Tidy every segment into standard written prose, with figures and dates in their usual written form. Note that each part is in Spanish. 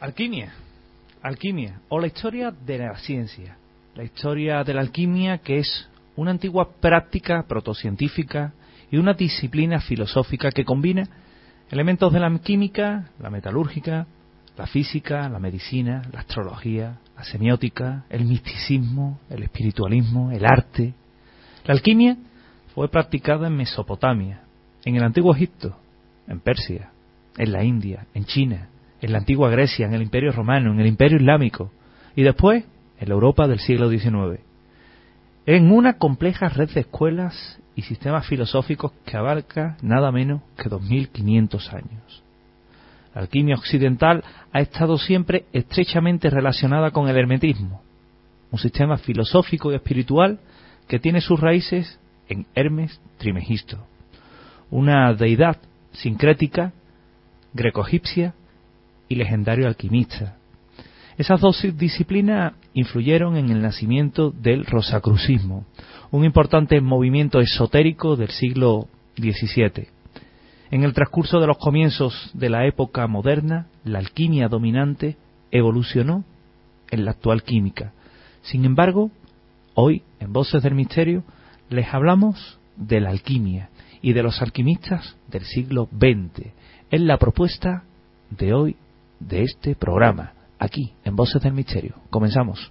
Alquimia, alquimia, o la historia de la ciencia, la historia de la alquimia, que es una antigua práctica protocientífica y una disciplina filosófica que combina elementos de la química, la metalúrgica, la física, la medicina, la astrología, la semiótica, el misticismo, el espiritualismo, el arte. La alquimia fue practicada en Mesopotamia, en el Antiguo Egipto, en Persia, en la India, en China, en la Antigua Grecia, en el Imperio Romano, en el Imperio Islámico y después en la Europa del siglo XIX. En una compleja red de escuelas y sistemas filosóficos que abarca nada menos que 2500 años. La alquimia occidental ha estado siempre estrechamente relacionada con el hermetismo, un sistema filosófico y espiritual que tiene sus raíces en Hermes Trismegisto, una deidad sincrética, greco-egipcia y legendario alquimista. Esas dos disciplinas influyeron en el nacimiento del rosacrucismo, un importante movimiento esotérico del siglo XVII. En el transcurso de los comienzos de la época moderna, la alquimia dominante evolucionó en la actual química. Sin embargo, hoy, en Voces del Misterio, les hablamos de la alquimia y de los alquimistas del siglo XX. Es la propuesta de hoy de este programa, aquí, en Voces del Misterio. Comenzamos.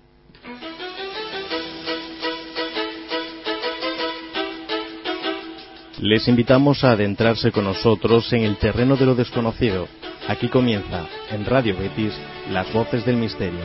Les invitamos a adentrarse con nosotros en el terreno de lo desconocido. Aquí comienza, en Radio Betis, Las Voces del Misterio.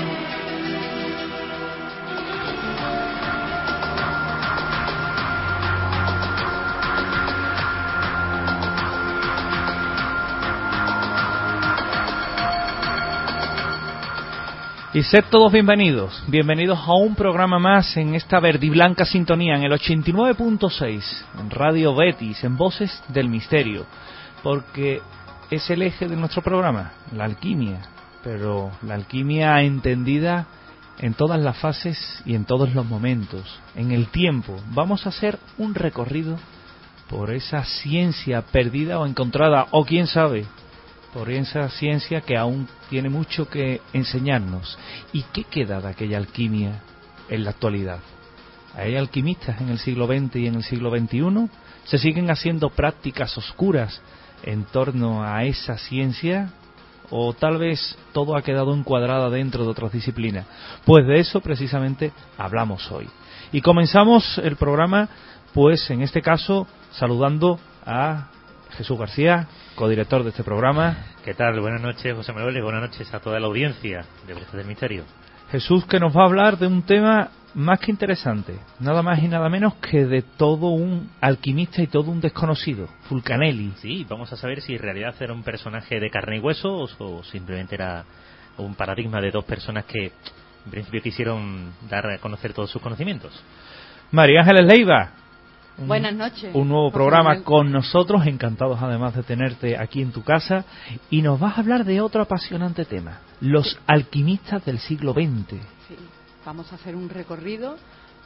Y sed todos bienvenidos a un programa más en esta verdiblanca sintonía, en el 89.6, en Radio Betis, en Voces del Misterio, porque es el eje de nuestro programa, la alquimia, pero la alquimia entendida en todas las fases y en todos los momentos, en el tiempo. Vamos a hacer un recorrido por esa ciencia perdida o encontrada, o quién sabe, por esa ciencia que aún tiene mucho que enseñarnos. ¿Y qué queda de aquella alquimia en la actualidad? ¿Hay alquimistas en el siglo XX y en el siglo XXI? ¿Se siguen haciendo prácticas oscuras en torno a esa ciencia? ¿O tal vez todo ha quedado encuadrado dentro de otras disciplinas? Pues de eso precisamente hablamos hoy. Y comenzamos el programa, pues en este caso, saludando a Jesús García, codirector de este programa. ¿Qué tal? Buenas noches, José Manuel, y buenas noches a toda la audiencia de Voces del Misterio. Jesús, que nos va a hablar de un tema más que interesante, nada más y nada menos que de todo un alquimista y todo un desconocido, Fulcanelli. Sí, vamos a saber si en realidad era un personaje de carne y hueso o simplemente era un paradigma de dos personas que en principio quisieron dar a conocer todos sus conocimientos. María Ángeles Leiva. Buenas noches. Un nuevo programa con nosotros, encantados además de tenerte aquí en tu casa, y nos vas a hablar de otro apasionante tema, los alquimistas del siglo XX. Sí, vamos a hacer un recorrido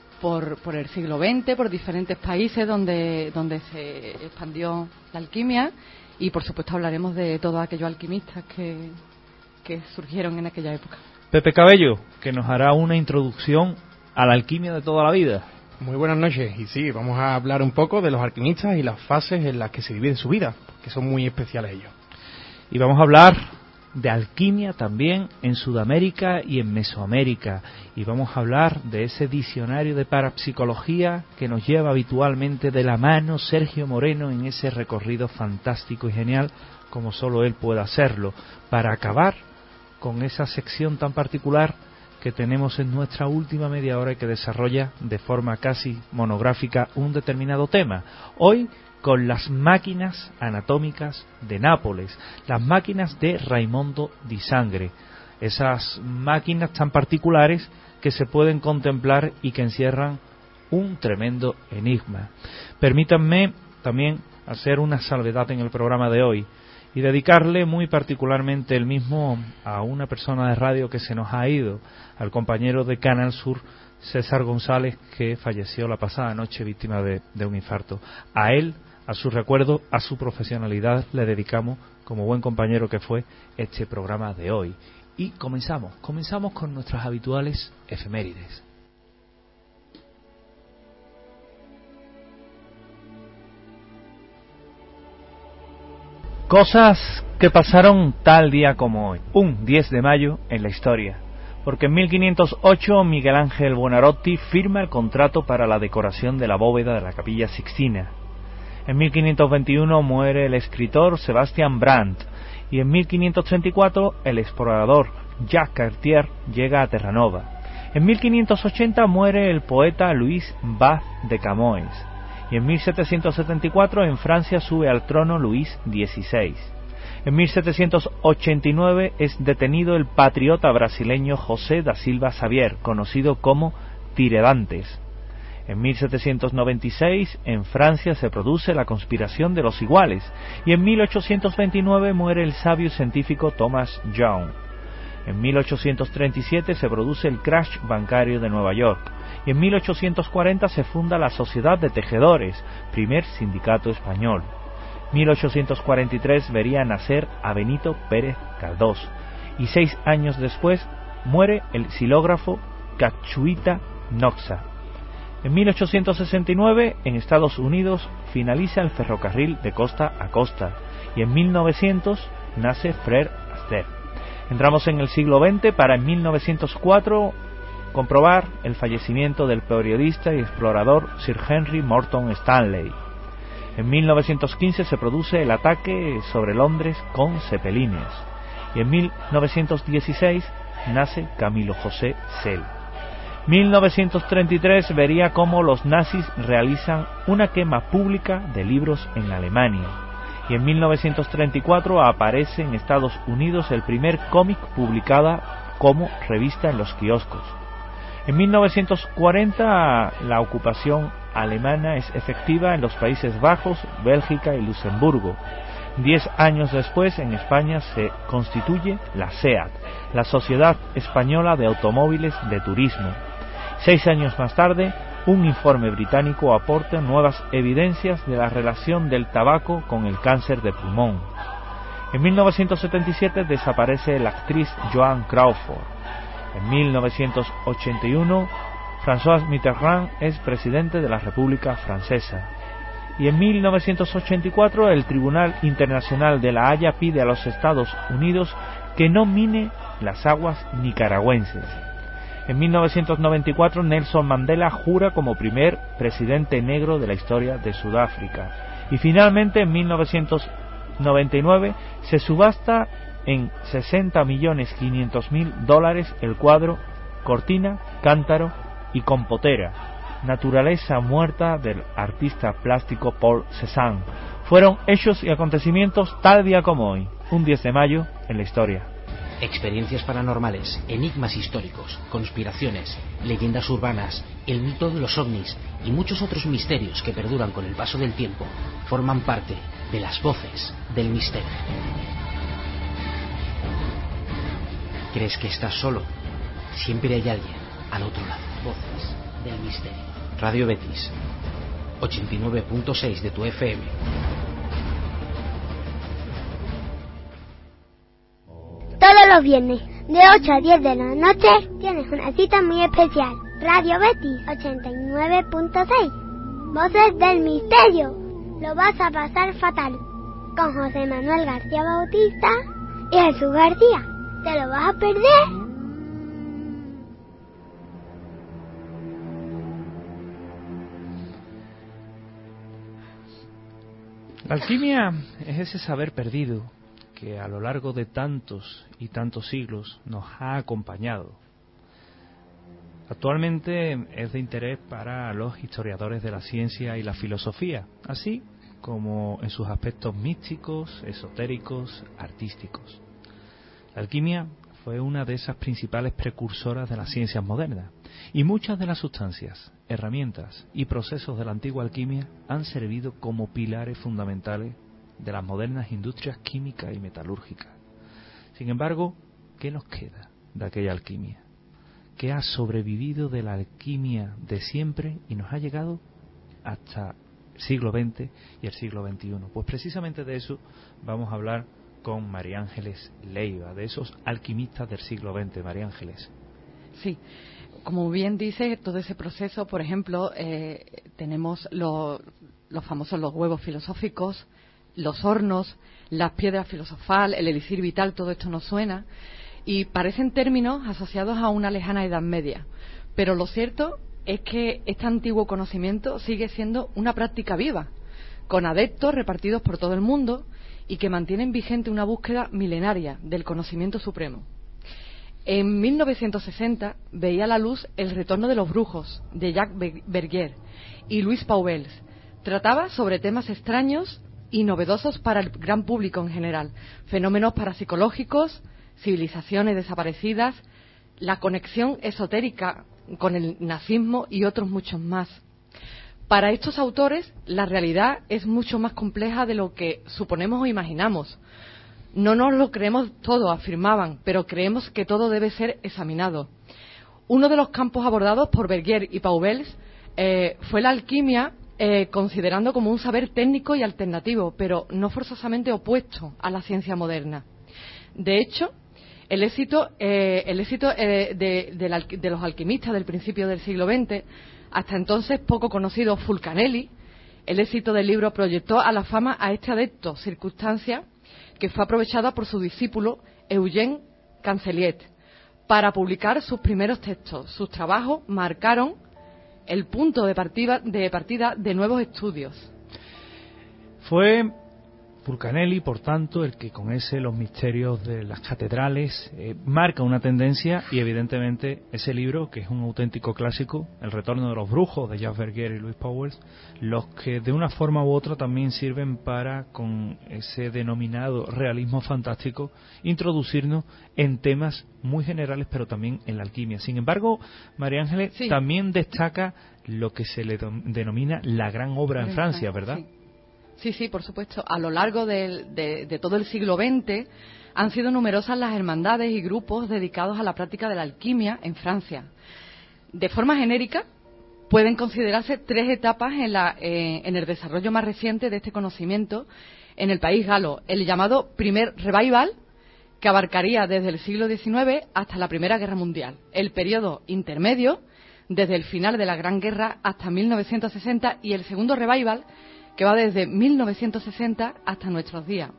por el siglo XX, por diferentes países donde se expandió la alquimia, y por supuesto hablaremos de todos aquellos alquimistas que surgieron en aquella época. Pepe Cabello, que nos hará una introducción a la alquimia de toda la vida. Muy buenas noches, y sí, vamos a hablar un poco de los alquimistas y las fases en las que se divide su vida, que son muy especiales ellos. Y vamos a hablar de alquimia también en Sudamérica y en Mesoamérica, y vamos a hablar de ese diccionario de parapsicología que nos lleva habitualmente de la mano Sergio Moreno en ese recorrido fantástico y genial como solo él puede hacerlo, para acabar con esa sección tan particular que tenemos en nuestra última media hora y que desarrolla de forma casi monográfica un determinado tema. Hoy con las máquinas anatómicas de Nápoles, las máquinas de Raimondo di Sangre, esas máquinas tan particulares que se pueden contemplar y que encierran un tremendo enigma. Permítanme también hacer una salvedad en el programa de hoy y dedicarle muy particularmente el mismo a una persona de radio que se nos ha ido, al compañero de Canal Sur, César González, que falleció la pasada noche víctima de un infarto. A él, A su recuerdo, a su profesionalidad, le dedicamos, como buen compañero que fue, este programa de hoy. Y comenzamos con nuestras habituales efemérides. Cosas que pasaron tal día como hoy, un 10 de mayo en la historia, porque en 1508 Miguel Ángel Buonarroti firma el contrato para la decoración de la bóveda de la Capilla Sixtina. En 1521 muere el escritor Sebastian Brandt y en 1534 el explorador Jacques Cartier llega a Terranova. En 1580 muere el poeta Luis Vaz de Camoes. Y en 1774 en Francia sube al trono Luis XVI. En 1789 es detenido el patriota brasileño José da Silva Xavier, conocido como Tiradentes. En 1796 en Francia se produce la conspiración de los iguales y en 1829 muere el sabio científico Thomas Young. En 1837 se produce el crash bancario de Nueva York y en 1840 se funda la Sociedad de Tejedores, primer sindicato español. 1843 vería nacer a Benito Pérez Galdós y 6 años después muere el xilógrafo Cachuita Knoxa. En 1869 en Estados Unidos finaliza el ferrocarril de costa a costa y en 1900 nace Fred Astaire. Entramos en el siglo XX para en 1904 comprobar el fallecimiento del periodista y explorador Sir Henry Morton Stanley. En 1915 se produce el ataque sobre Londres con cepelines y en 1916 nace Camilo José Cel. 1933 vería cómo los nazis realizan una quema pública de libros en Alemania. Y en 1934 aparece en Estados Unidos el primer cómic publicada como revista en los kioscos. En 1940 la ocupación alemana es efectiva en los Países Bajos, Bélgica y Luxemburgo. 10 años después en España se constituye la SEAT, la Sociedad Española de Automóviles de Turismo. 6 años más tarde, un informe británico aporta nuevas evidencias de la relación del tabaco con el cáncer de pulmón. En 1977 desaparece la actriz Joan Crawford. En 1981, François Mitterrand es presidente de la República Francesa. Y en 1984 el Tribunal Internacional de La Haya pide a los Estados Unidos que no mine las aguas nicaragüenses. En 1994 Nelson Mandela jura como primer presidente negro de la historia de Sudáfrica. Y finalmente en 1999 se subasta en $60.500.000 el cuadro Cortina, Cántaro y Compotera, naturaleza muerta del artista plástico Paul Cézanne. Fueron hechos y acontecimientos tal día como hoy, un 10 de mayo en la historia. Experiencias paranormales, enigmas históricos, conspiraciones, leyendas urbanas, el mito de los ovnis y muchos otros misterios que perduran con el paso del tiempo forman parte de las voces del misterio. ¿Crees que estás solo? Siempre hay alguien al otro lado. Voces del misterio. Radio Betis 89.6 de tu FM. Todos los viernes, de 8 a 10 de la noche, tienes una cita muy especial. Radio Betis 89.6. Voces del misterio. Lo vas a pasar fatal. Con José Manuel García Bautista y Jesús García. ¿Te lo vas a perder? La alquimia es ese saber perdido que a lo largo de tantos y tantos siglos nos ha acompañado. Actualmente es de interés para los historiadores de la ciencia y la filosofía, así como en sus aspectos místicos, esotéricos, artísticos. La alquimia fue una de esas principales precursoras de las ciencias modernas, y muchas de las sustancias, herramientas y procesos de la antigua alquimia han servido como pilares fundamentales de las modernas industrias química y metalúrgica. Sin embargo, ¿qué nos queda de aquella alquimia? ¿Qué ha sobrevivido de la alquimia de siempre y nos ha llegado hasta siglo XX y el siglo XXI. Pues precisamente de eso vamos a hablar con María Ángeles Leiva, de esos alquimistas del siglo XX. María Ángeles. Sí, como bien dice, todo ese proceso, por ejemplo, tenemos los famosos los huevos filosóficos, los hornos, las piedras filosofal, el elixir vital, todo esto nos suena y parecen términos asociados a una lejana Edad Media. Pero lo cierto es que este antiguo conocimiento sigue siendo una práctica viva, con adeptos repartidos por todo el mundo y que mantienen vigente una búsqueda milenaria del conocimiento supremo. En 1960 veía la luz El retorno de los brujos, de Jacques Verguer y Louis Pauwels. Trataba sobre temas extraños y novedosos para el gran público en general, fenómenos parapsicológicos, civilizaciones desaparecidas, la conexión esotérica con el nazismo y otros muchos más. Para estos autores, la realidad es mucho más compleja de lo que suponemos o imaginamos. No nos lo creemos todo, afirmaban, pero creemos que todo debe ser examinado. Uno de los campos abordados por Verguer y Pauwels fue la alquimia, considerando como un saber técnico y alternativo, pero no forzosamente opuesto a la ciencia moderna. De hecho, el éxito de los alquimistas del principio del siglo XX, hasta entonces poco conocido Fulcanelli, el éxito del libro proyectó a la fama a este adepto, circunstancia que fue aprovechada por su discípulo Eugène Canceliet para publicar sus primeros textos. Sus trabajos marcaron el punto de partida de nuevos estudios. Fue Fulcanelli, por tanto, el que con los misterios de las catedrales marca una tendencia, y evidentemente ese libro, que es un auténtico clásico, El retorno de los brujos, de Jacques Verguer y Louis Pauwels, los que de una forma u otra también sirven para, con ese denominado realismo fantástico, introducirnos en temas muy generales, pero también en la alquimia. Sin embargo, María Ángeles sí. también destaca lo que se le denomina la gran obra en Francia, ¿verdad? Sí. Sí, por supuesto. A lo largo de todo el siglo XX han sido numerosas las hermandades y grupos dedicados a la práctica de la alquimia en Francia. De forma genérica, pueden considerarse tres etapas en el desarrollo más reciente de este conocimiento en el país galo. El llamado primer revival, que abarcaría desde el siglo XIX hasta la Primera Guerra Mundial. El periodo intermedio, desde el final de la Gran Guerra hasta 1960, y el segundo revival, que va desde 1960 hasta nuestros días.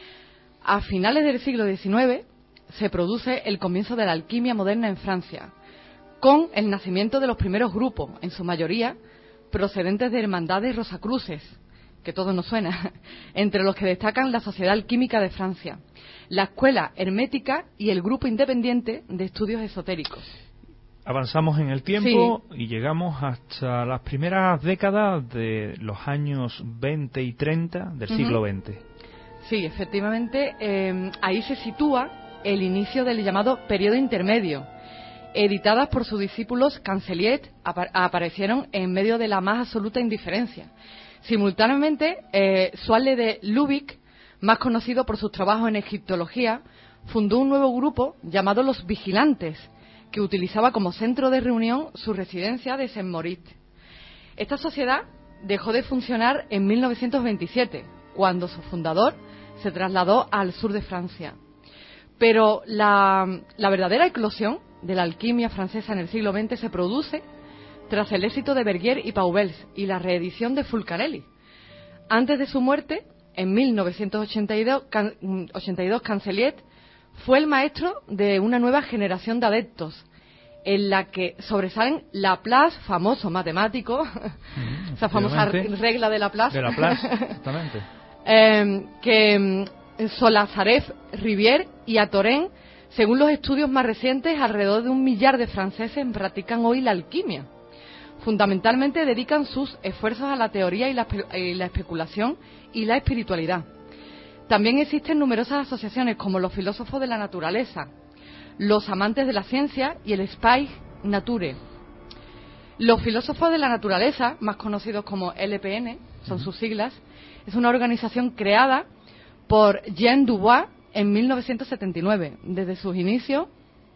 A finales del siglo XIX se produce el comienzo de la alquimia moderna en Francia, con el nacimiento de los primeros grupos, en su mayoría procedentes de hermandades rosacruces, que todo nos suena, entre los que destacan la Sociedad Alquímica de Francia, la Escuela Hermética y el Grupo Independiente de Estudios Esotéricos. Avanzamos en el tiempo y llegamos hasta las primeras décadas de los años 20 y 30 del siglo XX. Sí, efectivamente, ahí se sitúa el inicio del llamado periodo intermedio. Editadas por sus discípulos, Canceliet aparecieron en medio de la más absoluta indiferencia. Simultáneamente, Suarle de Lubick, más conocido por sus trabajos en egiptología, fundó un nuevo grupo llamado Los Vigilantes, que utilizaba como centro de reunión su residencia de Saint-Maurice. Esta sociedad dejó de funcionar en 1927, cuando su fundador se trasladó al sur de Francia. Pero la verdadera eclosión de la alquimia francesa en el siglo XX se produce tras el éxito de Verguer y Pauwels y la reedición de Fulcanelli. Antes de su muerte, en 1982, Canceliet fue el maestro de una nueva generación de adeptos, en la que sobresalen Laplace, famoso matemático, esa famosa regla de Laplace, exactamente, que Solazareff, Rivière y Atoren, según los estudios más recientes, alrededor de 1 millar de franceses practican hoy la alquimia. Fundamentalmente dedican sus esfuerzos a la teoría y la especulación y la espiritualidad. También existen numerosas asociaciones como los filósofos de la naturaleza, los amantes de la ciencia y el Spy Nature. Los filósofos de la naturaleza, más conocidos como LPN, son sus siglas, es una organización creada por Jean Dubois en 1979. Desde sus inicios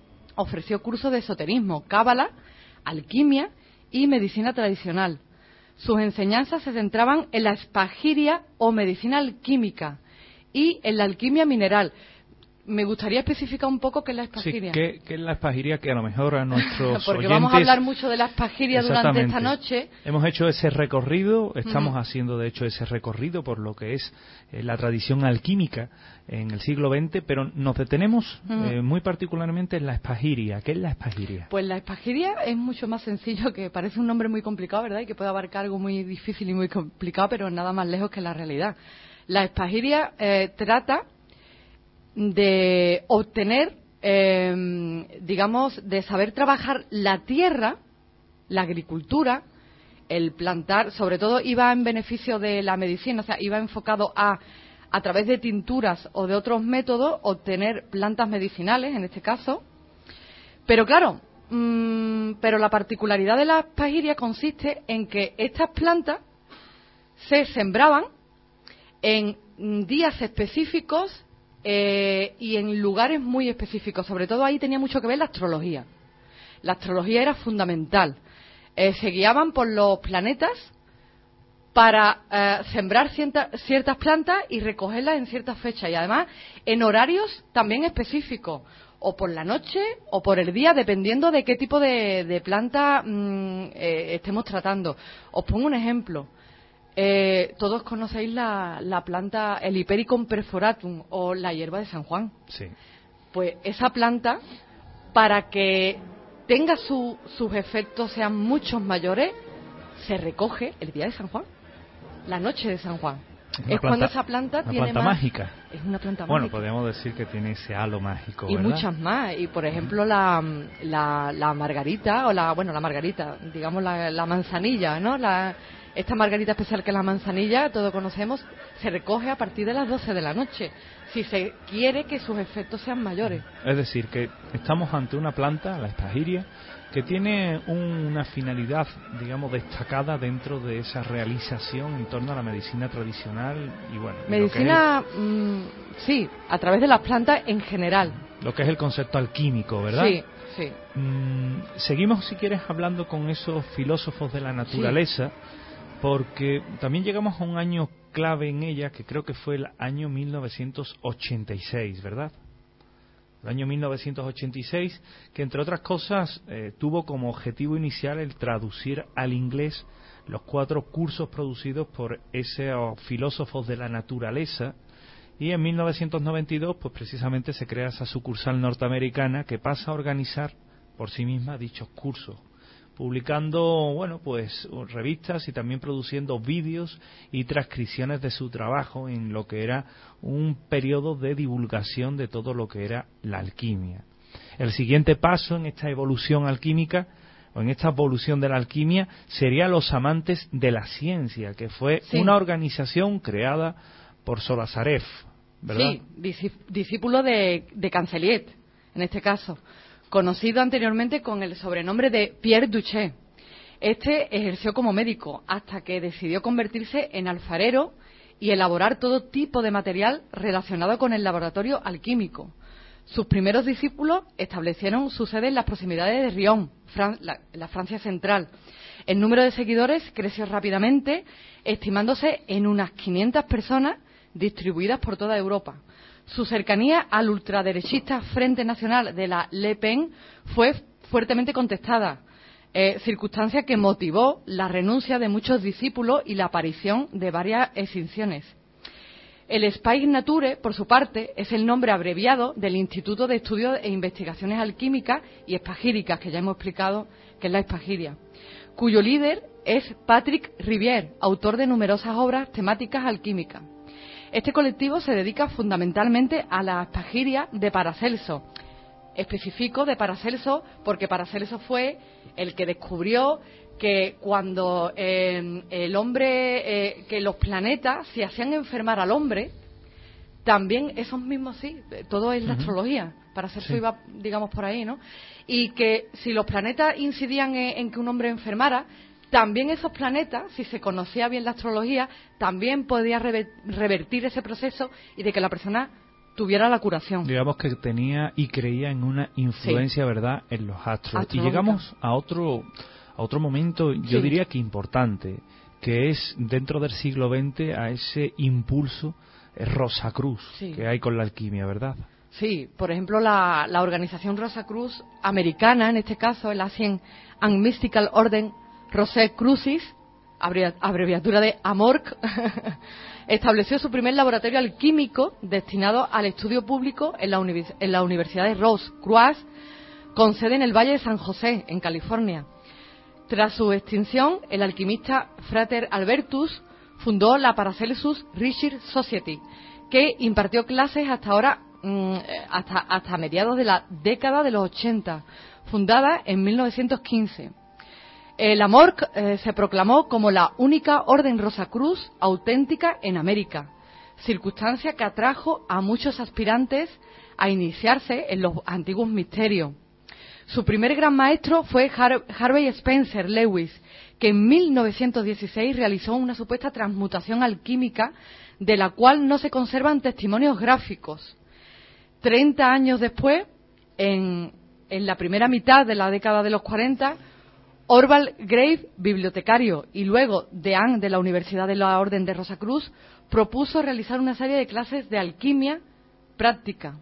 ofreció cursos de esoterismo, cábala, alquimia y medicina tradicional. Sus enseñanzas se centraban en la espagiria o medicina alquímica y en la alquimia mineral. Me gustaría especificar un poco qué es la espagiria. Sí, ¿qué es la espagiria? Que a lo mejor a nuestros Porque oyentes... vamos a hablar mucho de la espagiria durante esta noche. Hemos hecho ese recorrido, estamos haciendo de hecho ese recorrido por lo que es la tradición alquímica en el siglo XX, pero nos detenemos muy particularmente en la espagiria. ¿Qué es la espagiria? Pues la espagiria es mucho más sencillo, que parece un nombre muy complicado, ¿verdad? Y que puede abarcar algo muy difícil y muy complicado, pero nada más lejos que la realidad. La espagiria trata de obtener, digamos, de saber trabajar la tierra, la agricultura, el plantar, sobre todo iba en beneficio de la medicina, o sea, iba enfocado a través de tinturas o de otros métodos, obtener plantas medicinales, en este caso. Pero claro, pero la particularidad de la espagiria consiste en que estas plantas se sembraban en días específicos y en lugares muy específicos. Sobre todo ahí tenía mucho que ver la astrología. La astrología era fundamental. Se guiaban por los planetas para sembrar ciertas plantas y recogerlas en ciertas fechas. Y además en horarios también específicos. O por la noche o por el día, dependiendo de qué tipo de planta estemos tratando. Os pongo un ejemplo. Todos conocéis la planta, el Hipericum perforatum o la hierba de San Juan. Sí. Pues esa planta, para que tenga sus efectos sean muchos mayores, se recoge el día de San Juan, la noche de San Juan. Es cuando esa planta tiene planta más... mágica. Es una planta mágica. Bueno, podríamos decir que tiene ese halo mágico, y ¿verdad? muchas más. Y por ejemplo la margarita, o la margarita, digamos la manzanilla, ¿no? Esta margarita especial que es la manzanilla, todos conocemos, se recoge a partir de las 12 de la noche, si se quiere que sus efectos sean mayores. Es decir, que estamos ante una planta, la espagiria, que tiene una finalidad, digamos, destacada dentro de esa realización en torno a la medicina tradicional y bueno... Medicina, sí, a través de las plantas en general. Lo que es el concepto alquímico, ¿verdad? Sí, sí. Seguimos, si quieres, hablando con esos filósofos de la naturaleza, porque también llegamos a un año clave en ella, que creo que fue el año 1986, ¿verdad? El año 1986, que entre otras cosas tuvo como objetivo inicial el traducir al inglés los 4 cursos producidos por esos filósofos de la naturaleza, y en 1992 pues precisamente se crea esa sucursal norteamericana que pasa a organizar por sí misma dichos cursos, publicando, bueno, pues revistas y también produciendo vídeos y transcripciones de su trabajo en lo que era un periodo de divulgación de todo lo que era la alquimia. El siguiente paso en esta evolución alquímica, o en esta evolución de la alquimia, sería Los Amantes de la Ciencia, que fue una organización creada por Solazarev, ¿verdad? Sí, discípulo de Cancelliet, en este caso, conocido anteriormente con el sobrenombre de Pierre Duché. Este ejerció como médico hasta que decidió convertirse en alfarero y elaborar todo tipo de material relacionado con el laboratorio alquímico. Sus primeros discípulos establecieron su sede en las proximidades de Riom, la Francia central. El número de seguidores creció rápidamente, estimándose en unas 500 personas distribuidas por toda Europa. Su cercanía al ultraderechista Frente Nacional de la Le Pen fue fuertemente contestada, circunstancia que motivó la renuncia de muchos discípulos y la aparición de varias extinciones. El Spike Nature, por su parte, es el nombre abreviado del Instituto de Estudios e Investigaciones Alquímicas y Espagíricas, que ya hemos explicado que es la espagiria, cuyo líder es Patrick Rivière, autor de numerosas obras temáticas alquímicas. Este colectivo se dedica fundamentalmente a la espagiria de Paracelso. Especifico de Paracelso porque Paracelso fue el que descubrió que cuando el hombre, que los planetas, si hacían enfermar al hombre, también esos mismos, todo es la astrología. Paracelso iba, digamos, por ahí, ¿no? Y que si los planetas incidían en que un hombre enfermara, también esos planetas, si se conocía bien la astrología, también podía revertir ese proceso y de que la persona tuviera la curación. Digamos que tenía y creía en una influencia, ¿verdad?, en los astros. Y llegamos a otro momento, yo diría que importante, que es dentro del siglo XX a ese impulso Rosacruz que hay con la alquimia, ¿verdad? Sí, por ejemplo, la organización Rosacruz americana, en este caso el Ancient and Mystical Order Rosacrucis, abreviatura de AMORC, estableció su primer laboratorio alquímico destinado al estudio público en la Universidad de Rose-Croix, con sede en el Valle de San José, en California. Tras su extinción, el alquimista Frater Albertus fundó la Paracelsus Research Society, que impartió clases hasta mediados de la década de los 80, fundada en 1915. El AMORC se proclamó como la única orden Rosacruz auténtica en América, circunstancia que atrajo a muchos aspirantes a iniciarse en los antiguos misterios. Su primer gran maestro fue Harvey Spencer Lewis, que en 1916 realizó una supuesta transmutación alquímica de la cual no se conservan testimonios gráficos. 30 años después, en la primera mitad de la década de los 40, Orval Grave, bibliotecario y luego deán de la Universidad de la Orden de Rosacruz, propuso realizar una serie de clases de alquimia práctica.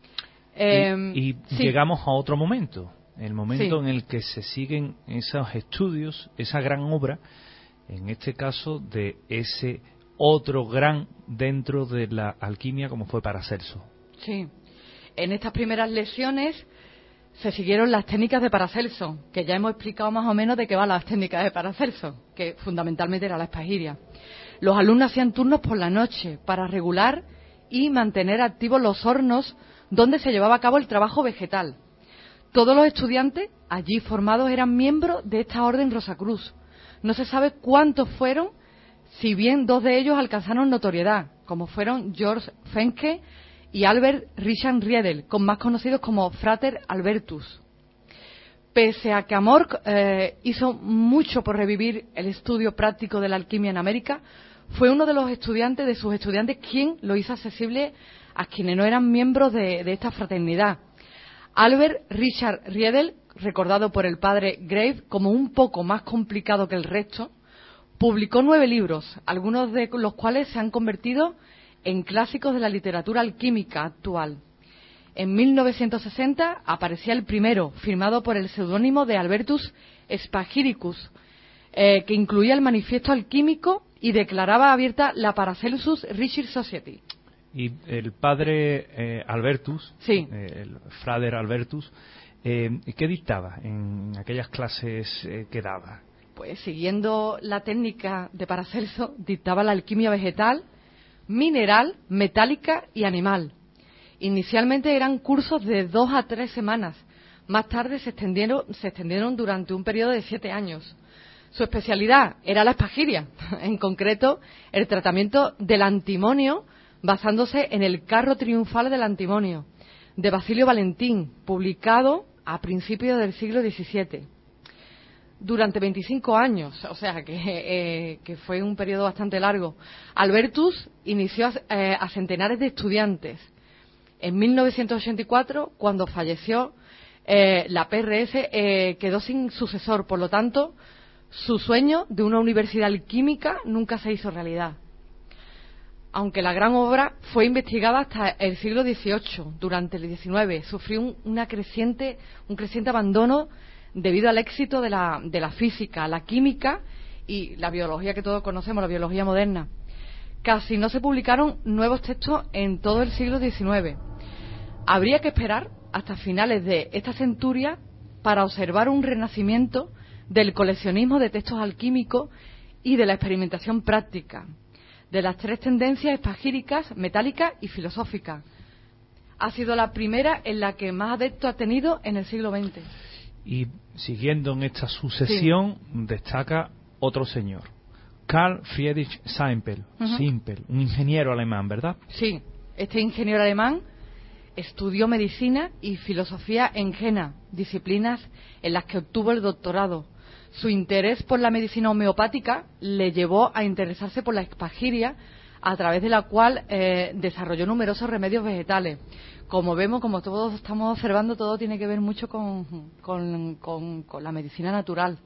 Y sí. Llegamos a otro momento, el momento en el que se siguen esos estudios, esa gran obra, en este caso de ese otro gran dentro de la alquimia como fue Paracelso. Sí, en estas primeras lecciones se siguieron las técnicas de Paracelso, que ya hemos explicado más o menos de qué van las técnicas de Paracelso, que fundamentalmente era la espagiria. Los alumnos hacían turnos por la noche para regular y mantener activos los hornos donde se llevaba a cabo el trabajo vegetal. Todos los estudiantes allí formados eran miembros de esta orden Rosacruz. No se sabe cuántos fueron, si bien 2 de ellos alcanzaron notoriedad, como fueron George Fenke y Albert Richard Riedel, con más conocidos como Frater Albertus. Pese a que AMORC hizo mucho por revivir el estudio práctico de la alquimia en América, fue uno de sus estudiantes quien lo hizo accesible a quienes no eran miembros de esta fraternidad. Albert Richard Riedel, recordado por el padre Grave como un poco más complicado que el resto, publicó 9 libros, algunos de los cuales se han convertido en clásicos de la literatura alquímica actual. En 1960 aparecía el primero, firmado por el seudónimo de Albertus Spagiricus, que incluía el manifiesto alquímico y declaraba abierta la Paracelsus Research Society. Y el padre Albertus, sí. El Frater Albertus, ¿qué dictaba en aquellas clases que daba? Pues siguiendo la técnica de Paracelso, dictaba la alquimia vegetal, mineral, metálica y animal. Inicialmente eran cursos de 2 a 3 semanas. Más tarde se extendieron durante un periodo de 7 años. Su especialidad era la espagiria, en concreto el tratamiento del antimonio, basándose en el carro triunfal del antimonio, de Basilio Valentín, publicado a principios del siglo XVII. Durante 25 años, o sea que fue un periodo bastante largo, Albertus inició a centenares de estudiantes. En 1984, cuando falleció, la PRS quedó sin sucesor, por lo tanto, su sueño de una universidad alquímica nunca se hizo realidad. Aunque la gran obra fue investigada hasta el siglo XVIII, durante el XIX sufrió un creciente abandono debido al éxito de la física, la química y la biología que todos conocemos, la biología moderna. Casi no se publicaron nuevos textos en todo el siglo XIX. Habría que esperar hasta finales de esta centuria para observar un renacimiento del coleccionismo de textos alquímicos y de la experimentación práctica, de las 3 tendencias espagíricas, metálicas y filosóficas. Ha sido la primera en la que más adeptos ha tenido en el siglo XX. Y siguiendo en esta sucesión, destaca otro señor, Carl Friedrich Simpel, un ingeniero alemán, ¿verdad? Sí, este ingeniero alemán estudió medicina y filosofía en Jena, disciplinas en las que obtuvo el doctorado. Su interés por la medicina homeopática le llevó a interesarse por la espagiria, a través de la cual desarrolló numerosos remedios vegetales. Como vemos, como todos estamos observando, todo tiene que ver mucho con la medicina natural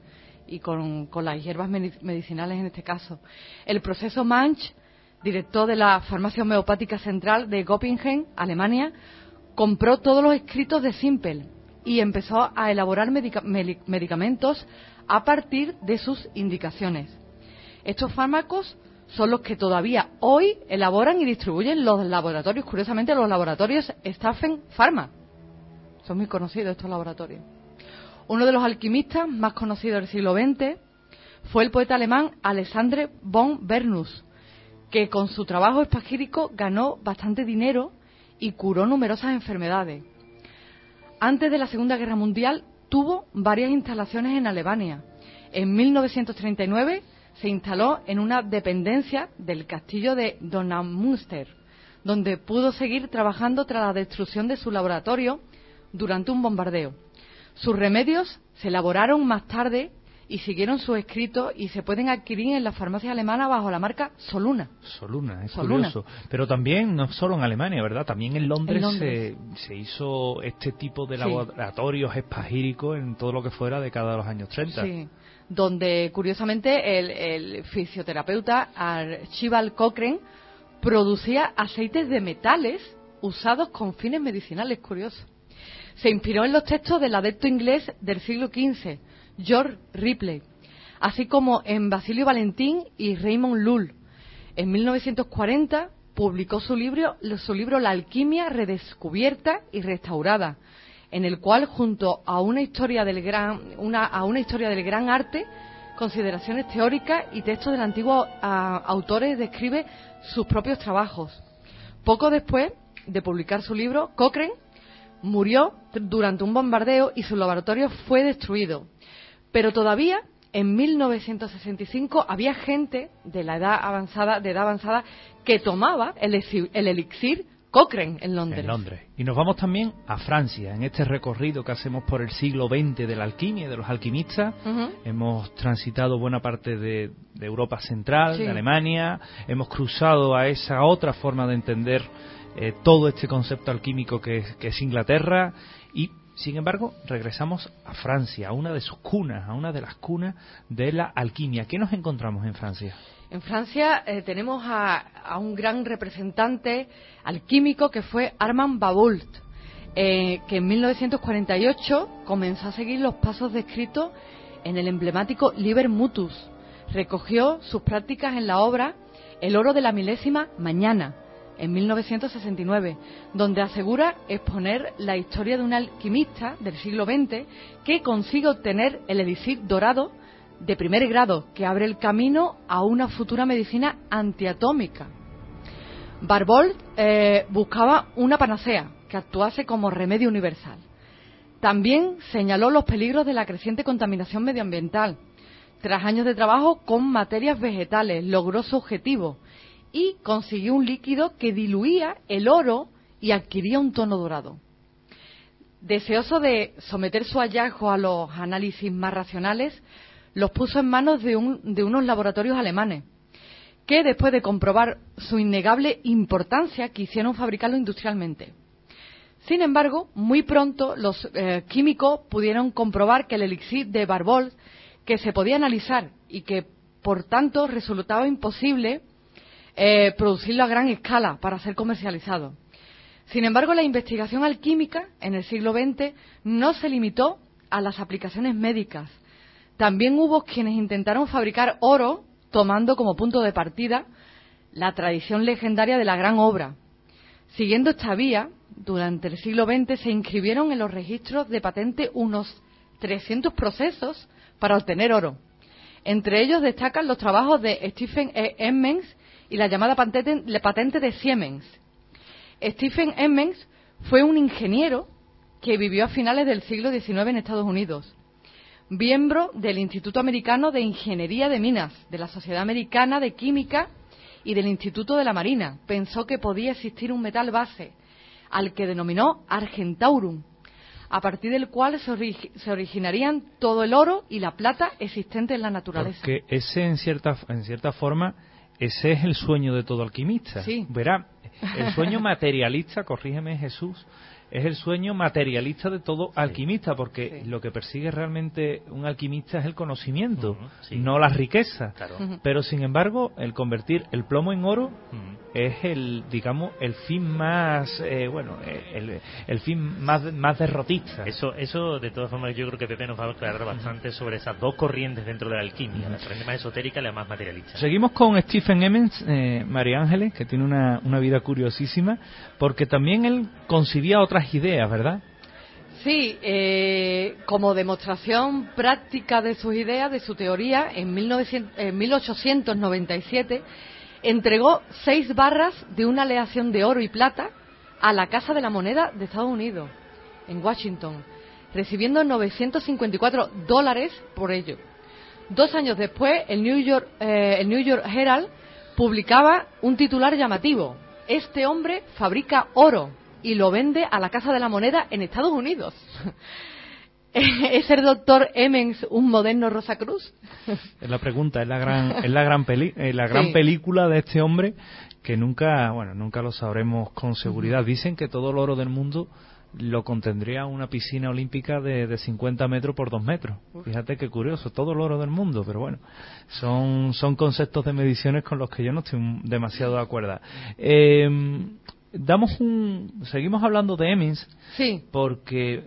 y con las hierbas medicinales en este caso. El proceso Manch, director de la Farmacia Homeopática Central de Göppingen, Alemania, compró todos los escritos de Simpel y empezó a elaborar medicamentos a partir de sus indicaciones. Estos fármacos son los que todavía hoy elaboran y distribuyen los laboratorios, curiosamente los laboratorios Staffen Pharma. Son muy conocidos estos laboratorios. Uno de los alquimistas más conocidos del siglo XX fue el poeta alemán Alexandre von Bernus, que con su trabajo espagírico ganó bastante dinero y curó numerosas enfermedades. Antes de la Segunda Guerra Mundial tuvo varias instalaciones en Alemania. En 1939 se instaló en una dependencia del castillo de Donaumunster, donde pudo seguir trabajando tras la destrucción de su laboratorio durante un bombardeo. Sus remedios se elaboraron más tarde y siguieron sus escritos y se pueden adquirir en las farmacias alemanas bajo la marca Soluna. Soluna, es Soluna. curioso. Pero también, no solo en Alemania, ¿verdad? También en Londres, se hizo este tipo de laboratorios espagíricos en todo lo que fuera década de los años 30. Sí, donde curiosamente el fisioterapeuta Archibald Cochrane producía aceites de metales usados con fines medicinales, curioso. Se inspiró en los textos del adepto inglés del siglo XV, George Ripley, así como en Basilio Valentín y Raymond Lull. En 1940 publicó su libro La alquimia redescubierta y restaurada, en el cual, junto a una historia del gran arte, consideraciones teóricas y textos de antiguos autores, describe sus propios trabajos. Poco después de publicar su libro, Cochrane murió durante un bombardeo y su laboratorio fue destruido. Pero todavía, en 1965, había gente de edad avanzada que tomaba el elixir Cochrane en Londres. Y nos vamos también a Francia, en este recorrido que hacemos por el siglo XX de la alquimia y de los alquimistas. Hemos transitado buena parte de Europa Central, de Alemania, hemos cruzado a esa otra forma de entender todo este concepto alquímico que es Inglaterra, y sin embargo regresamos a Francia, a una de sus cunas, a una de las cunas de la alquimia. ¿Qué nos encontramos en Francia? En Francia tenemos a un gran representante alquímico que fue Armand Baboult, que en 1948 comenzó a seguir los pasos descritos en el emblemático Liber Mutus. Recogió sus prácticas en la obra El oro de la milésima mañana, en 1969, donde asegura exponer la historia de un alquimista del siglo XX que consigue obtener el elixir dorado de primer grado, que abre el camino a una futura medicina antiatómica. Barbault buscaba una panacea que actuase como remedio universal. También señaló los peligros de la creciente contaminación medioambiental. Tras años de trabajo con materias vegetales, logró su objetivo y consiguió un líquido que diluía el oro y adquiría un tono dorado. Deseoso de someter su hallazgo a los análisis más racionales, los puso en manos de unos laboratorios alemanes, que después de comprobar su innegable importancia, quisieron fabricarlo industrialmente. Sin embargo, muy pronto los químicos pudieron comprobar que el elixir de Barbault, que se podía analizar y que por tanto resultaba imposible producirlo a gran escala para ser comercializado. Sin embargo, la investigación alquímica en el siglo XX no se limitó a las aplicaciones médicas. También hubo quienes intentaron fabricar oro tomando como punto de partida la tradición legendaria de la Gran Obra. Siguiendo esta vía, durante el siglo XX se inscribieron en los registros de patente unos 300 procesos para obtener oro. Entre ellos destacan los trabajos de Stephen Emmons y la llamada patente de Siemens. Stephen Emmons fue un ingeniero que vivió a finales del siglo XIX en Estados Unidos, miembro del Instituto Americano de Ingeniería de Minas, de la Sociedad Americana de Química y del Instituto de la Marina. Pensó que podía existir un metal base, al que denominó Argentaurum, a partir del cual se originarían todo el oro y la plata existentes en la naturaleza. Porque ese, en cierta forma, ese es el sueño de todo alquimista. Sí. Verá, el sueño materialista, corrígeme Jesús, es el sueño materialista de todo alquimista, porque lo que persigue realmente un alquimista es el conocimiento, no la riqueza. Claro. Pero sin embargo, el convertir el plomo en oro es el fin más el fin más derrotista. Eso de todas formas yo creo que Pepe nos va a aclarar bastante sobre esas dos corrientes dentro de la alquimia, la corriente más esotérica y la más materialista. Seguimos con Stephen Emmons, María Ángeles, que tiene una vida curiosísima, porque también él concibía otras ideas, ¿verdad? Sí, como demostración práctica de sus ideas, de su teoría, en 1897 entregó 6 barras de una aleación de oro y plata a la Casa de la Moneda de Estados Unidos, en Washington, recibiendo $954 por ello. 2 años después, el New York Herald publicaba un titular llamativo: "Este hombre fabrica oro y lo vende a la Casa de la Moneda en Estados Unidos". ¿Es el doctor Emmons un moderno Rosacruz? Es la pregunta, es la gran película de este hombre que nunca lo sabremos con seguridad. Dicen que todo el oro del mundo lo contendría una piscina olímpica de 50 metros por 2 metros. Fíjate qué curioso, todo el oro del mundo, pero bueno, son conceptos de mediciones con los que yo no estoy demasiado de acuerdo. Seguimos hablando de Emmons, sí, porque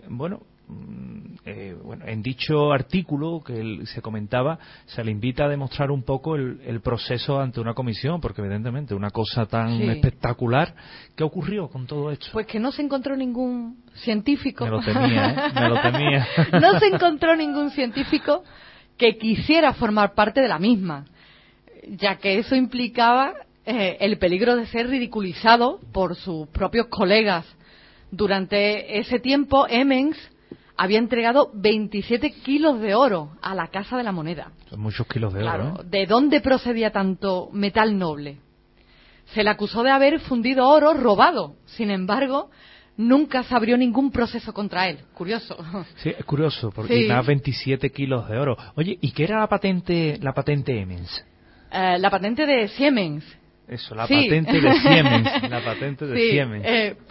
en dicho artículo que se comentaba, se le invita a demostrar un poco el proceso ante una comisión, porque evidentemente una cosa tan espectacular. ¿Qué ocurrió con todo esto? Pues que no se encontró ningún científico. Me lo temía. No se encontró ningún científico que quisiera formar parte de la misma, ya que eso implicaba el peligro de ser ridiculizado por sus propios colegas. Durante ese tiempo, Emmons había entregado 27 kilos de oro a la Casa de la Moneda. Son muchos kilos de oro, ¿eh? ¿De dónde procedía tanto metal noble? Se le acusó de haber fundido oro robado. Sin embargo, nunca se abrió ningún proceso contra él. Curioso. Sí, es curioso, porque más 27 kilos de oro. Oye, ¿y qué era la patente Emmons? La patente de Siemens. Eso, patente de Siemens. La patente de Siemens.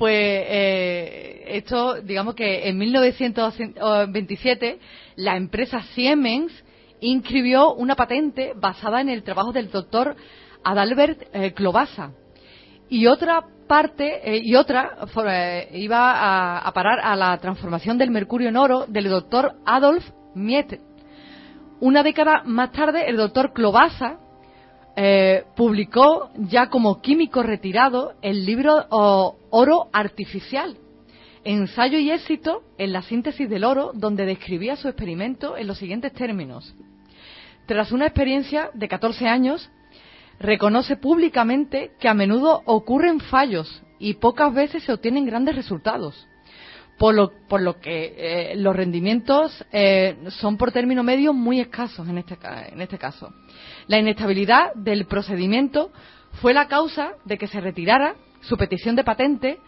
Esto, digamos que en 1927 la empresa Siemens inscribió una patente basada en el trabajo del doctor Adalbert Klobasa. Y otra iba a parar a la transformación del mercurio en oro del doctor Adolf Miette. Una década más tarde, el doctor Klobasa publicó, ya como químico retirado, el libro Oro Artificial, ensayo y éxito en la síntesis del oro, donde describía su experimento en los siguientes términos. Tras una experiencia de 14 años, reconoce públicamente que a menudo ocurren fallos y pocas veces se obtienen grandes resultados, por lo que los rendimientos son por término medio muy escasos en este caso. La inestabilidad del procedimiento fue la causa de que se retirara su petición de patente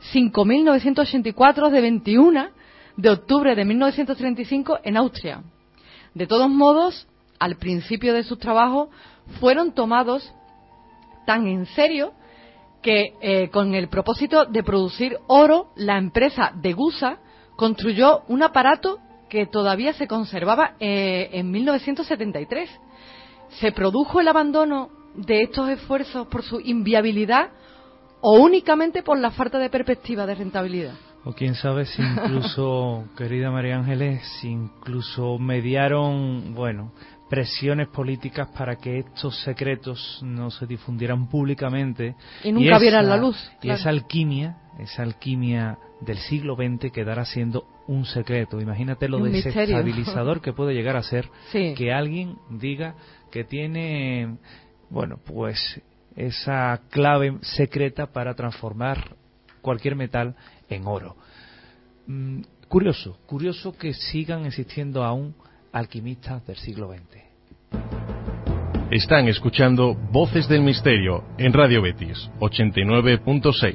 5.984 de 21 de octubre de 1935 en Austria. De todos modos, al principio de sus trabajos fueron tomados tan en serio que con el propósito de producir oro, la empresa Degussa construyó un aparato que todavía se conservaba en 1973. ¿Se produjo el abandono de estos esfuerzos por su inviabilidad o únicamente por la falta de perspectiva de rentabilidad? O quién sabe si incluso, querida María Ángeles, si incluso mediaron, presiones políticas para que estos secretos no se difundieran públicamente y nunca vieran la luz. Y esa alquimia del siglo XX quedara siendo un secreto. Imagínate lo desestabilizador que puede llegar a ser que alguien diga que tiene, esa clave secreta para transformar cualquier metal en oro. Curioso que sigan existiendo aún alquimistas del siglo XX. Están escuchando Voces del Misterio en Radio Betis 89.6.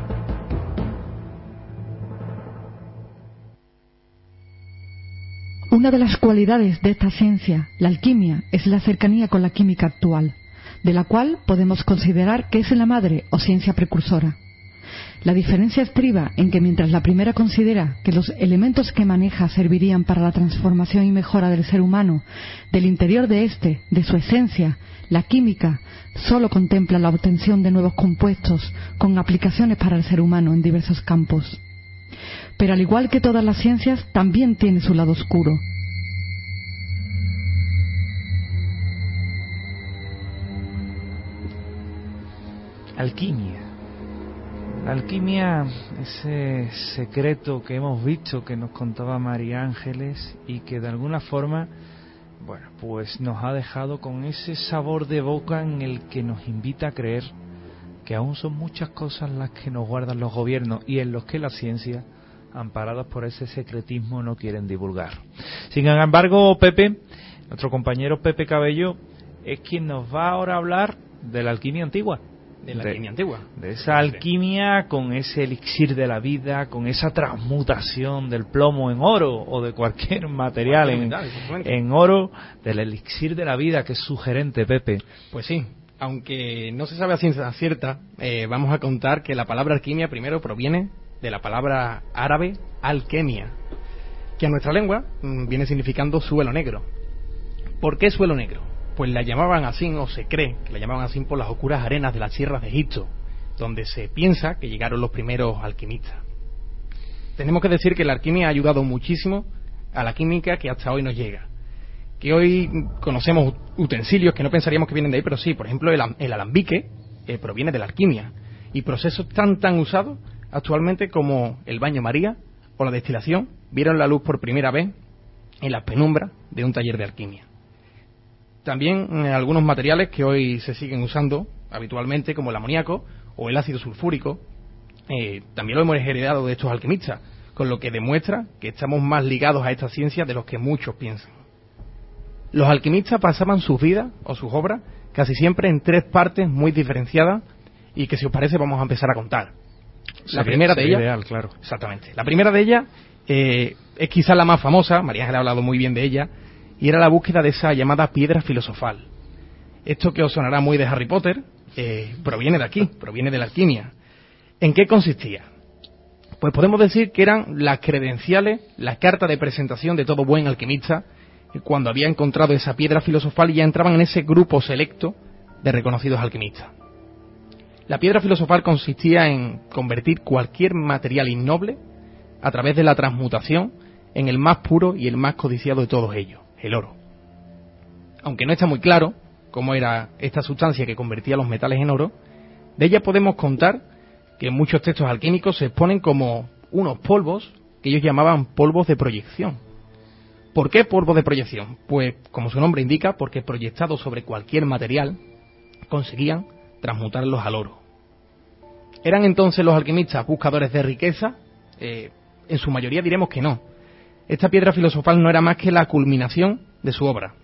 Una de las cualidades de esta ciencia, la alquimia, es la cercanía con la química actual, de la cual podemos considerar que es la madre o ciencia precursora. La diferencia estriba en que mientras la primera considera que los elementos que maneja servirían para la transformación y mejora del ser humano, del interior de éste, de su esencia, la química solo contempla la obtención de nuevos compuestos con aplicaciones para el ser humano en diversos campos. Pero al igual que todas las ciencias, también tiene su lado oscuro. Alquimia. La alquimia, ese secreto que hemos visto que nos contaba María Ángeles y que de alguna forma, bueno, pues nos ha dejado con ese sabor de boca en el que nos invita a creer que aún son muchas cosas las que nos guardan los gobiernos y en los que la ciencia, amparados por ese secretismo, no quieren divulgar. Sin embargo, Pepe, nuestro compañero Pepe Cabello, es quien nos va ahora a hablar de la alquimia antigua. De la alquimia antigua. De esa alquimia con ese elixir de la vida, con esa transmutación del plomo en oro o de cualquier material en oro, del elixir de la vida, que es sugerente, Pepe. Pues sí, aunque no se sabe a ciencia cierta, vamos a contar que la palabra alquimia primero proviene de la palabra árabe alquemia, que a nuestra lengua viene significando suelo negro. ¿Por qué suelo negro? Pues la llamaban así, o se cree que la llamaban así por las oscuras arenas de las sierras de Egipto, donde se piensa que llegaron los primeros alquimistas. Tenemos que decir que la alquimia ha ayudado muchísimo a la química que hasta hoy nos llega. Que hoy conocemos utensilios que no pensaríamos que vienen de ahí, pero sí, por ejemplo, el alambique proviene de la alquimia. Y procesos tan usados actualmente como el baño María o la destilación vieron la luz por primera vez en las penumbras de un taller de alquimia. También algunos materiales que hoy se siguen usando habitualmente, como el amoníaco o el ácido sulfúrico, también lo hemos heredado de estos alquimistas, con lo que demuestra que estamos más ligados a esta ciencia de los que muchos piensan. Los alquimistas pasaban sus vidas o sus obras casi siempre en 3 partes muy diferenciadas y que, si os parece, vamos a empezar a contar. La primera de ellas, ideal, claro. Exactamente. La primera de ellas es quizás la más famosa. María Ángel ha hablado muy bien de ella, y era la búsqueda de esa llamada piedra filosofal. Esto, que os sonará muy de Harry Potter, proviene de aquí, proviene de la alquimia. ¿En qué consistía? Pues podemos decir que eran las credenciales, la carta de presentación de todo buen alquimista, cuando había encontrado esa piedra filosofal y ya entraban en ese grupo selecto de reconocidos alquimistas. La piedra filosofal consistía en convertir cualquier material innoble a través de la transmutación en el más puro y el más codiciado de todos ellos, el oro. Aunque no está muy claro cómo era esta sustancia que convertía los metales en oro, de ella podemos contar que en muchos textos alquímicos se exponen como unos polvos que ellos llamaban polvos de proyección. ¿Por qué polvos de proyección? Pues, como su nombre indica, porque proyectados sobre cualquier material conseguían transmutarlos al oro. ¿Eran entonces los alquimistas buscadores de riqueza? En su mayoría diremos que no. Esta piedra filosofal no era más que la culminación de su obra.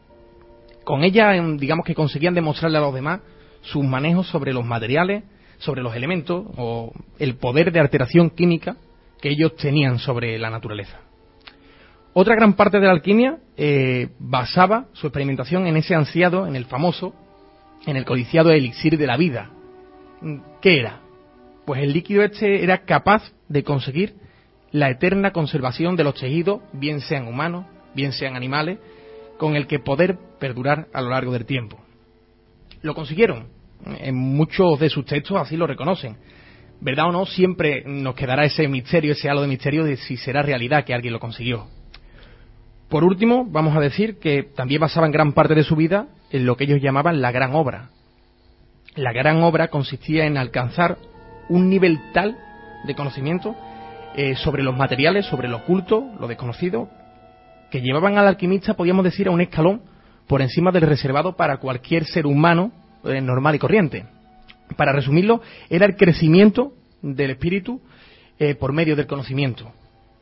Con ella, digamos que conseguían demostrarle a los demás sus manejos sobre los materiales, sobre los elementos o el poder de alteración química que ellos tenían sobre la naturaleza. Otra gran parte de la alquimia basaba su experimentación en ese ansiado, en el famoso, en el codiciado elixir de la vida. ¿Qué era? Pues el líquido este era capaz de conseguir la eterna conservación de los tejidos, bien sean humanos, bien sean animales, con el que poder perdurar a lo largo del tiempo. Lo consiguieron. En muchos de sus textos así lo reconocen. ¿Verdad o no? Siempre nos quedará ese misterio, ese halo de misterio de si será realidad que alguien lo consiguió. Por último, vamos a decir que también basaban gran parte de su vida en lo que ellos llamaban la gran obra. La gran obra consistía en alcanzar un nivel tal de conocimiento sobre los materiales, sobre lo oculto, lo desconocido, que llevaban al alquimista, podríamos decir, a un escalón por encima del reservado para cualquier ser humano normal y corriente. Para resumirlo, era el crecimiento del espíritu por medio del conocimiento.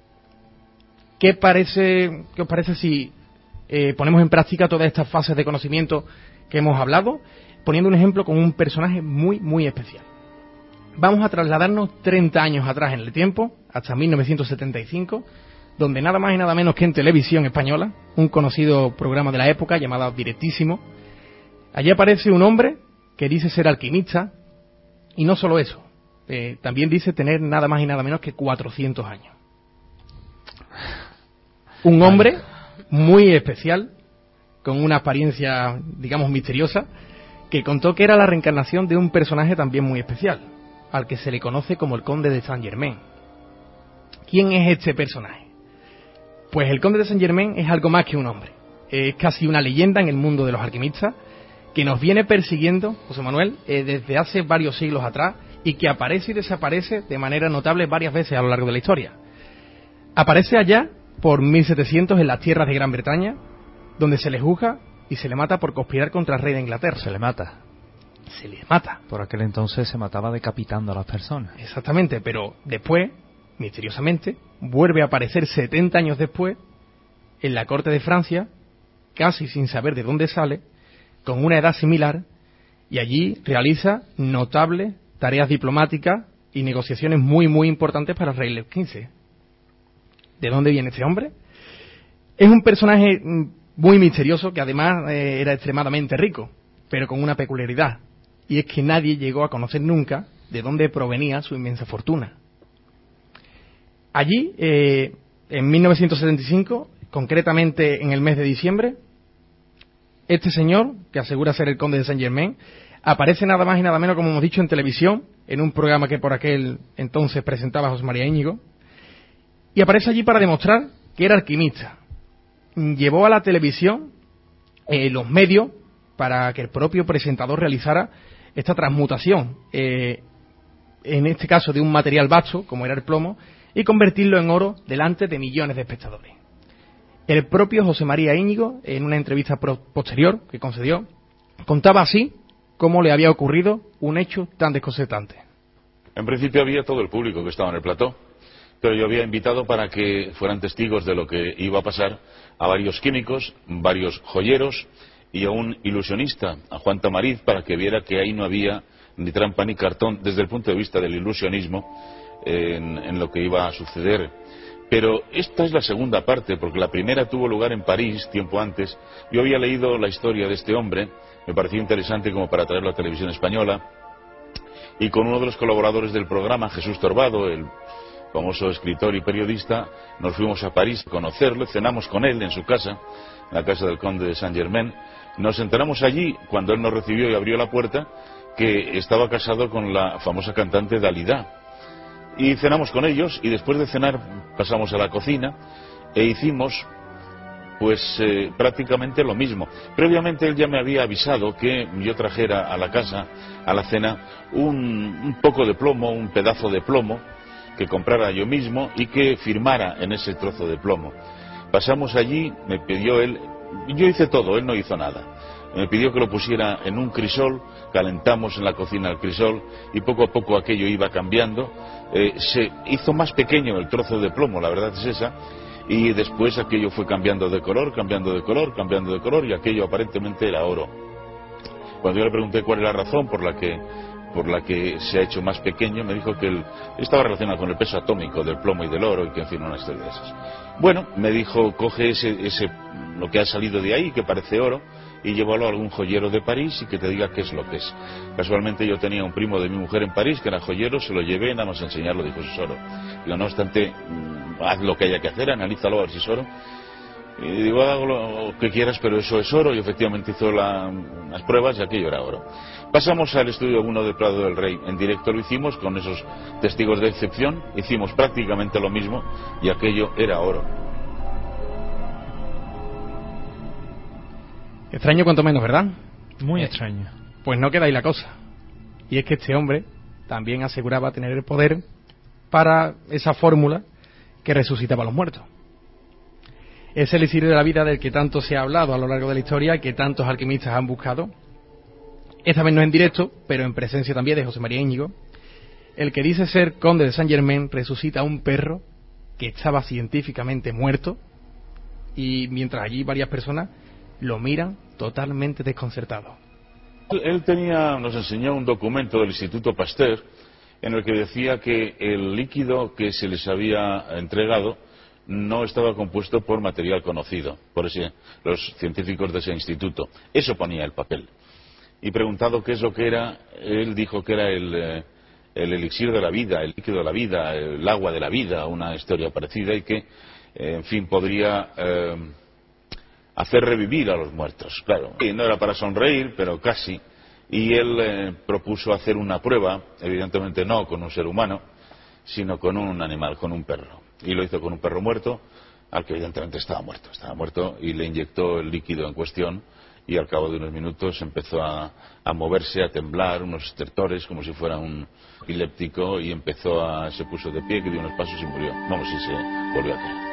¿Qué os parece si ponemos en práctica todas estas fases de conocimiento que hemos hablado, poniendo un ejemplo con un personaje muy especial? Vamos a trasladarnos 30 años atrás en el tiempo, hasta 1975, donde nada más y nada menos que en Televisión Española, un conocido programa de la época llamado Directísimo, allí aparece un hombre que dice ser alquimista, y no solo eso, también dice tener nada más y nada menos que 400 años. Un hombre muy especial, con una apariencia, digamos, misteriosa, que contó que era la reencarnación de un personaje también muy especial, al que se le conoce como el Conde de Saint-Germain. ¿Quién es este personaje? Pues el Conde de Saint-Germain es algo más que un hombre. Es casi una leyenda en el mundo de los alquimistas, que nos viene persiguiendo, José Manuel, desde hace varios siglos atrás, y que aparece y desaparece de manera notable varias veces a lo largo de la historia. Aparece allá por 1700 en las tierras de Gran Bretaña, donde se le juzga y se le mata por conspirar contra el rey de Inglaterra. Se le mata. Se le mata. Por aquel entonces se mataba decapitando a las personas. Exactamente, pero después, misteriosamente, vuelve a aparecer 70 años después en la corte de Francia, casi sin saber de dónde sale, con una edad similar, y allí realiza notables tareas diplomáticas y negociaciones muy muy importantes para el rey Luis XV. ¿De dónde viene este hombre? Es un personaje muy misterioso que además era extremadamente rico, pero con una peculiaridad, y es que nadie llegó a conocer nunca de dónde provenía su inmensa fortuna. Allí, en 1975, concretamente en el mes de diciembre, este señor, que asegura ser el Conde de Saint-Germain, aparece nada más y nada menos, como hemos dicho, en televisión, en un programa que por aquel entonces presentaba José María Íñigo, y aparece allí para demostrar que era alquimista. Llevó a la televisión los medios para que el propio presentador realizara esta transmutación, en este caso de un material vasto, como era el plomo, y convertirlo en oro delante de millones de espectadores. El propio José María Íñigo, en una entrevista posterior que concedió, contaba así cómo le había ocurrido un hecho tan desconcertante. En principio había todo el público que estaba en el plató, pero yo había invitado para que fueran testigos de lo que iba a pasar a varios químicos, varios joyeros y a un ilusionista, a Juan Tamariz, para que viera que ahí no había ni trampa ni cartón desde el punto de vista del ilusionismo en lo que iba a suceder. Pero esta es la segunda parte, porque la primera tuvo lugar en París, tiempo antes. Yo había leído la historia de este hombre, me pareció interesante como para traerlo a la televisión española, y con uno de los colaboradores del programa, Jesús Torbado, el famoso escritor y periodista, nos fuimos a París a conocerlo, cenamos con él en su casa, en la casa del Conde de Saint-Germain. Nos enteramos allí, cuando él nos recibió y abrió la puerta, que estaba casado con la famosa cantante Dalida. Y cenamos con ellos, y después de cenar pasamos a la cocina e hicimos prácticamente lo mismo. Previamente él ya me había avisado que yo trajera a la casa, a la cena, un poco de plomo, un pedazo de plomo, que comprara yo mismo y que firmara en ese trozo de plomo. Pasamos allí, me pidió él, yo hice todo, él no hizo nada. Me pidió que lo pusiera en un crisol, calentamos en la cocina el crisol y poco a poco aquello iba cambiando. Se hizo más pequeño el trozo de plomo, la verdad es esa, y después aquello fue cambiando de color, cambiando de color, cambiando de color, y aquello aparentemente era oro. Cuando yo le pregunté cuál era la razón por la que se ha hecho más pequeño, me dijo que estaba relacionado con el peso atómico del plomo y del oro, y que en fin, una historia de esas. Bueno, me dijo, coge lo que ha salido de ahí, que parece oro, y llévalo a algún joyero de París y que te diga qué es lo que es. Casualmente yo tenía un primo de mi mujer en París que era joyero, se lo llevé, nada más enseñarlo, dijo, eso es oro. Digo, no obstante, haz lo que haya que hacer, analízalo a ver si es oro. Y digo, hago lo que quieras, pero eso es oro, y efectivamente hizo las pruebas y aquello era oro. Pasamos al estudio 1 de Prado del Rey, en directo lo hicimos con esos testigos de excepción, hicimos prácticamente lo mismo y aquello era oro. Extraño cuanto menos, ¿verdad? Muy extraño. Pues no queda ahí la cosa. Y es que este hombre también aseguraba tener el poder para esa fórmula que resucitaba a los muertos. Es el elixir de la vida del que tanto se ha hablado a lo largo de la historia y que tantos alquimistas han buscado. Esta vez no en directo, pero en presencia también de José María Íñigo. El que dice ser Conde de Saint-Germain resucita a un perro que estaba científicamente muerto, y mientras allí varias personas lo miran totalmente desconcertado. Él nos enseñó un documento del Instituto Pasteur en el que decía que el líquido que se les había entregado no estaba compuesto por material conocido, por los científicos de ese instituto. Eso ponía el papel. Y preguntado qué es lo que era, él dijo que era el elixir de la vida, el líquido de la vida, el agua de la vida, una historia parecida, y que, en fin, podría hacer revivir a los muertos. Claro, y no era para sonreír, pero casi. Y él propuso hacer una prueba, evidentemente no con un ser humano, sino con un animal, con un perro. Y lo hizo con un perro muerto, al que evidentemente estaba muerto, y le inyectó el líquido en cuestión, y al cabo de unos minutos empezó a moverse, a temblar, unos estertores, como si fuera un epiléptico, y se puso de pie, que dio unos pasos y murió. Vamos, y se volvió a caer.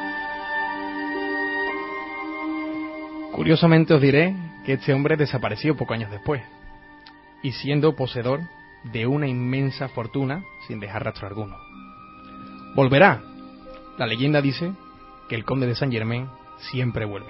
Curiosamente os diré que este hombre desapareció pocos años después, y siendo poseedor de una inmensa fortuna sin dejar rastro alguno. Volverá. La leyenda dice que el conde de Saint-Germain siempre vuelve.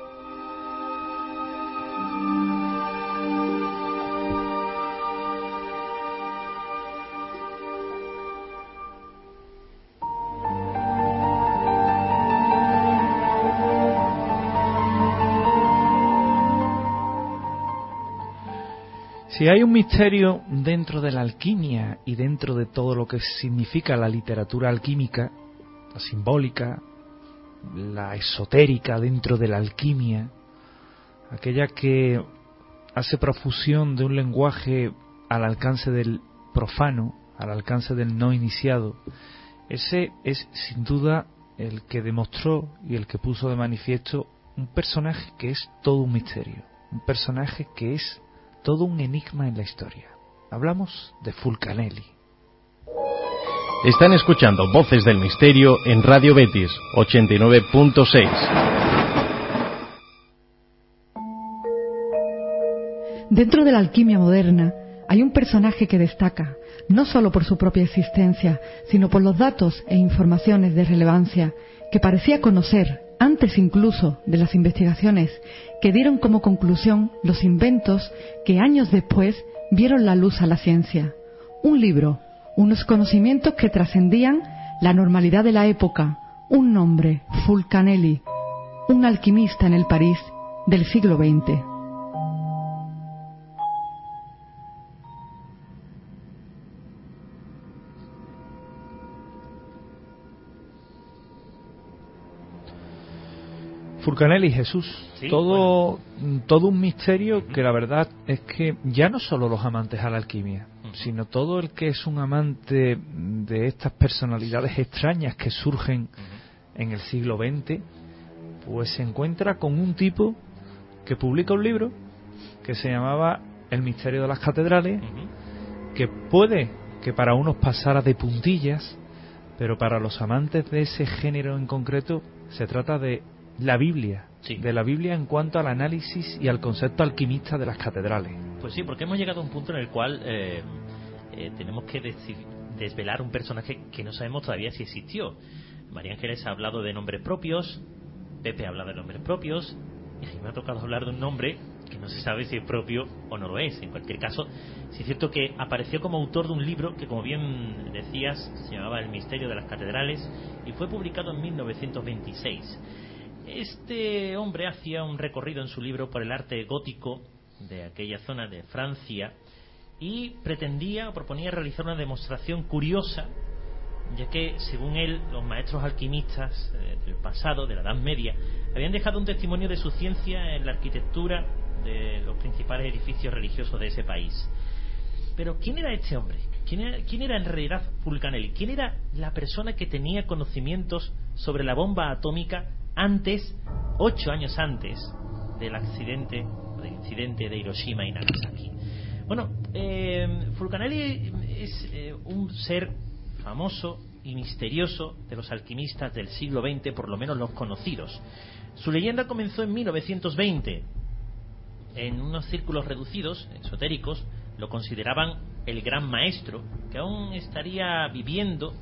Si hay un misterio dentro de la alquimia y dentro de todo lo que significa la literatura alquímica, la simbólica, la esotérica dentro de la alquimia, aquella que hace profusión de un lenguaje al alcance del profano, al alcance del no iniciado, ese es sin duda el que demostró y el que puso de manifiesto un personaje que es todo un misterio, un personaje que es todo un enigma en la historia. Hablamos de Fulcanelli. Están escuchando Voces del Misterio en Radio Betis 89.6. Dentro de la alquimia moderna hay un personaje que destaca, no solo por su propia existencia, sino por los datos e informaciones de relevancia que parecía conocer antes incluso de las investigaciones que dieron como conclusión los inventos que años después vieron la luz a la ciencia. Un libro, unos conocimientos que trascendían la normalidad de la época, un nombre, Fulcanelli, un alquimista en el París del siglo XX. Fulcanelli, Jesús, sí, todo un misterio que la verdad es que ya no solo los amantes a la alquimia, sino todo el que es un amante de estas personalidades extrañas que surgen en el siglo XX, pues se encuentra con un tipo que publica un libro que se llamaba El misterio de las catedrales, que puede que para unos pasara de puntillas, pero para los amantes de ese género en concreto se trata de la Biblia, sí, de la Biblia en cuanto al análisis y al concepto alquimista de las catedrales. Pues sí, porque hemos llegado a un punto en el cual tenemos que desvelar un personaje que no sabemos todavía si existió. María Ángeles ha hablado de nombres propios, Pepe ha hablado de nombres propios, y a mí me ha tocado hablar de un nombre que no se sabe si es propio o no lo es. En cualquier caso, sí es cierto que apareció como autor de un libro que, como bien decías, se llamaba El misterio de las catedrales y fue publicado en 1926. Este hombre hacía un recorrido en su libro por el arte gótico de aquella zona de Francia y proponía realizar una demostración curiosa, ya que, según él, los maestros alquimistas del pasado, de la Edad Media, habían dejado un testimonio de su ciencia en la arquitectura de los principales edificios religiosos de ese país. Pero ¿quién era este hombre? ¿Quién era en realidad Fulcanelli? ¿Quién era la persona que tenía conocimientos sobre la bomba atómica 8 años antes del incidente de Hiroshima y Nagasaki? Bueno, Fulcanelli es un ser famoso y misterioso de los alquimistas del siglo XX, por lo menos los conocidos. Su leyenda comenzó en 1920. En unos círculos reducidos, esotéricos, lo consideraban el gran maestro, que aún estaría viviendo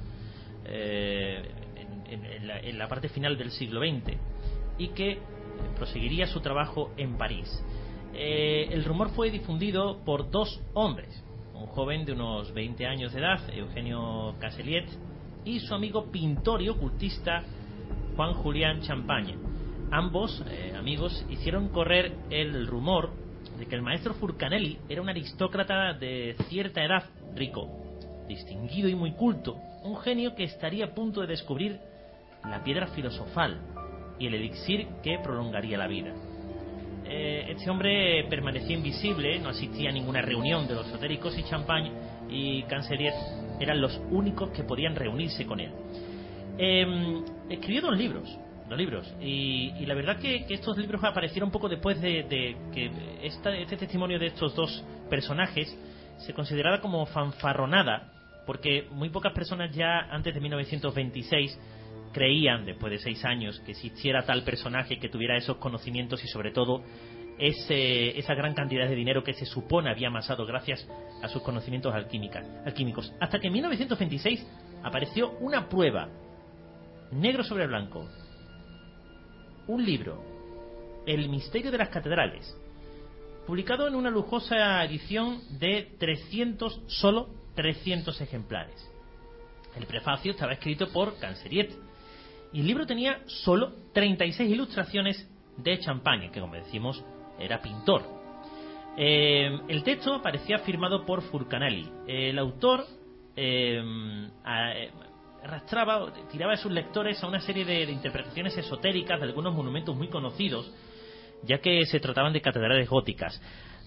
en la parte final del siglo XX y que proseguiría su trabajo en París. El rumor fue difundido por dos hombres, un joven de unos 20 años de edad, Eugenio Caseliet, y su amigo pintor y ocultista Juan Julián Champagne. Ambos amigos hicieron correr el rumor de que el maestro Fulcanelli era un aristócrata de cierta edad, rico, distinguido y muy culto, un genio que estaría a punto de descubrir la piedra filosofal y el elixir que prolongaría la vida. Este hombre permanecía invisible, no asistía a ninguna reunión de los esotéricos, y Champagne y Cancelliere eran los únicos que podían reunirse con él. Escribió dos libros, y la verdad que estos libros aparecieron poco después de que este testimonio de estos dos personajes se consideraba como fanfarronada, porque muy pocas personas ya antes de 1926 creían, después de 6 años, que existiera tal personaje que tuviera esos conocimientos y sobre todo esa gran cantidad de dinero que se supone había amasado gracias a sus conocimientos alquímicos. Hasta que en 1926 apareció una prueba, negro sobre blanco, un libro, El misterio de las catedrales, publicado en una lujosa edición de 300 ejemplares. El prefacio estaba escrito por Cancelliere y el libro tenía solo 36 ilustraciones de Champagne, que como decimos era pintor. El texto aparecía firmado por Fulcanelli. El autor tiraba de sus lectores a una serie de interpretaciones esotéricas de algunos monumentos muy conocidos, ya que se trataban de catedrales góticas,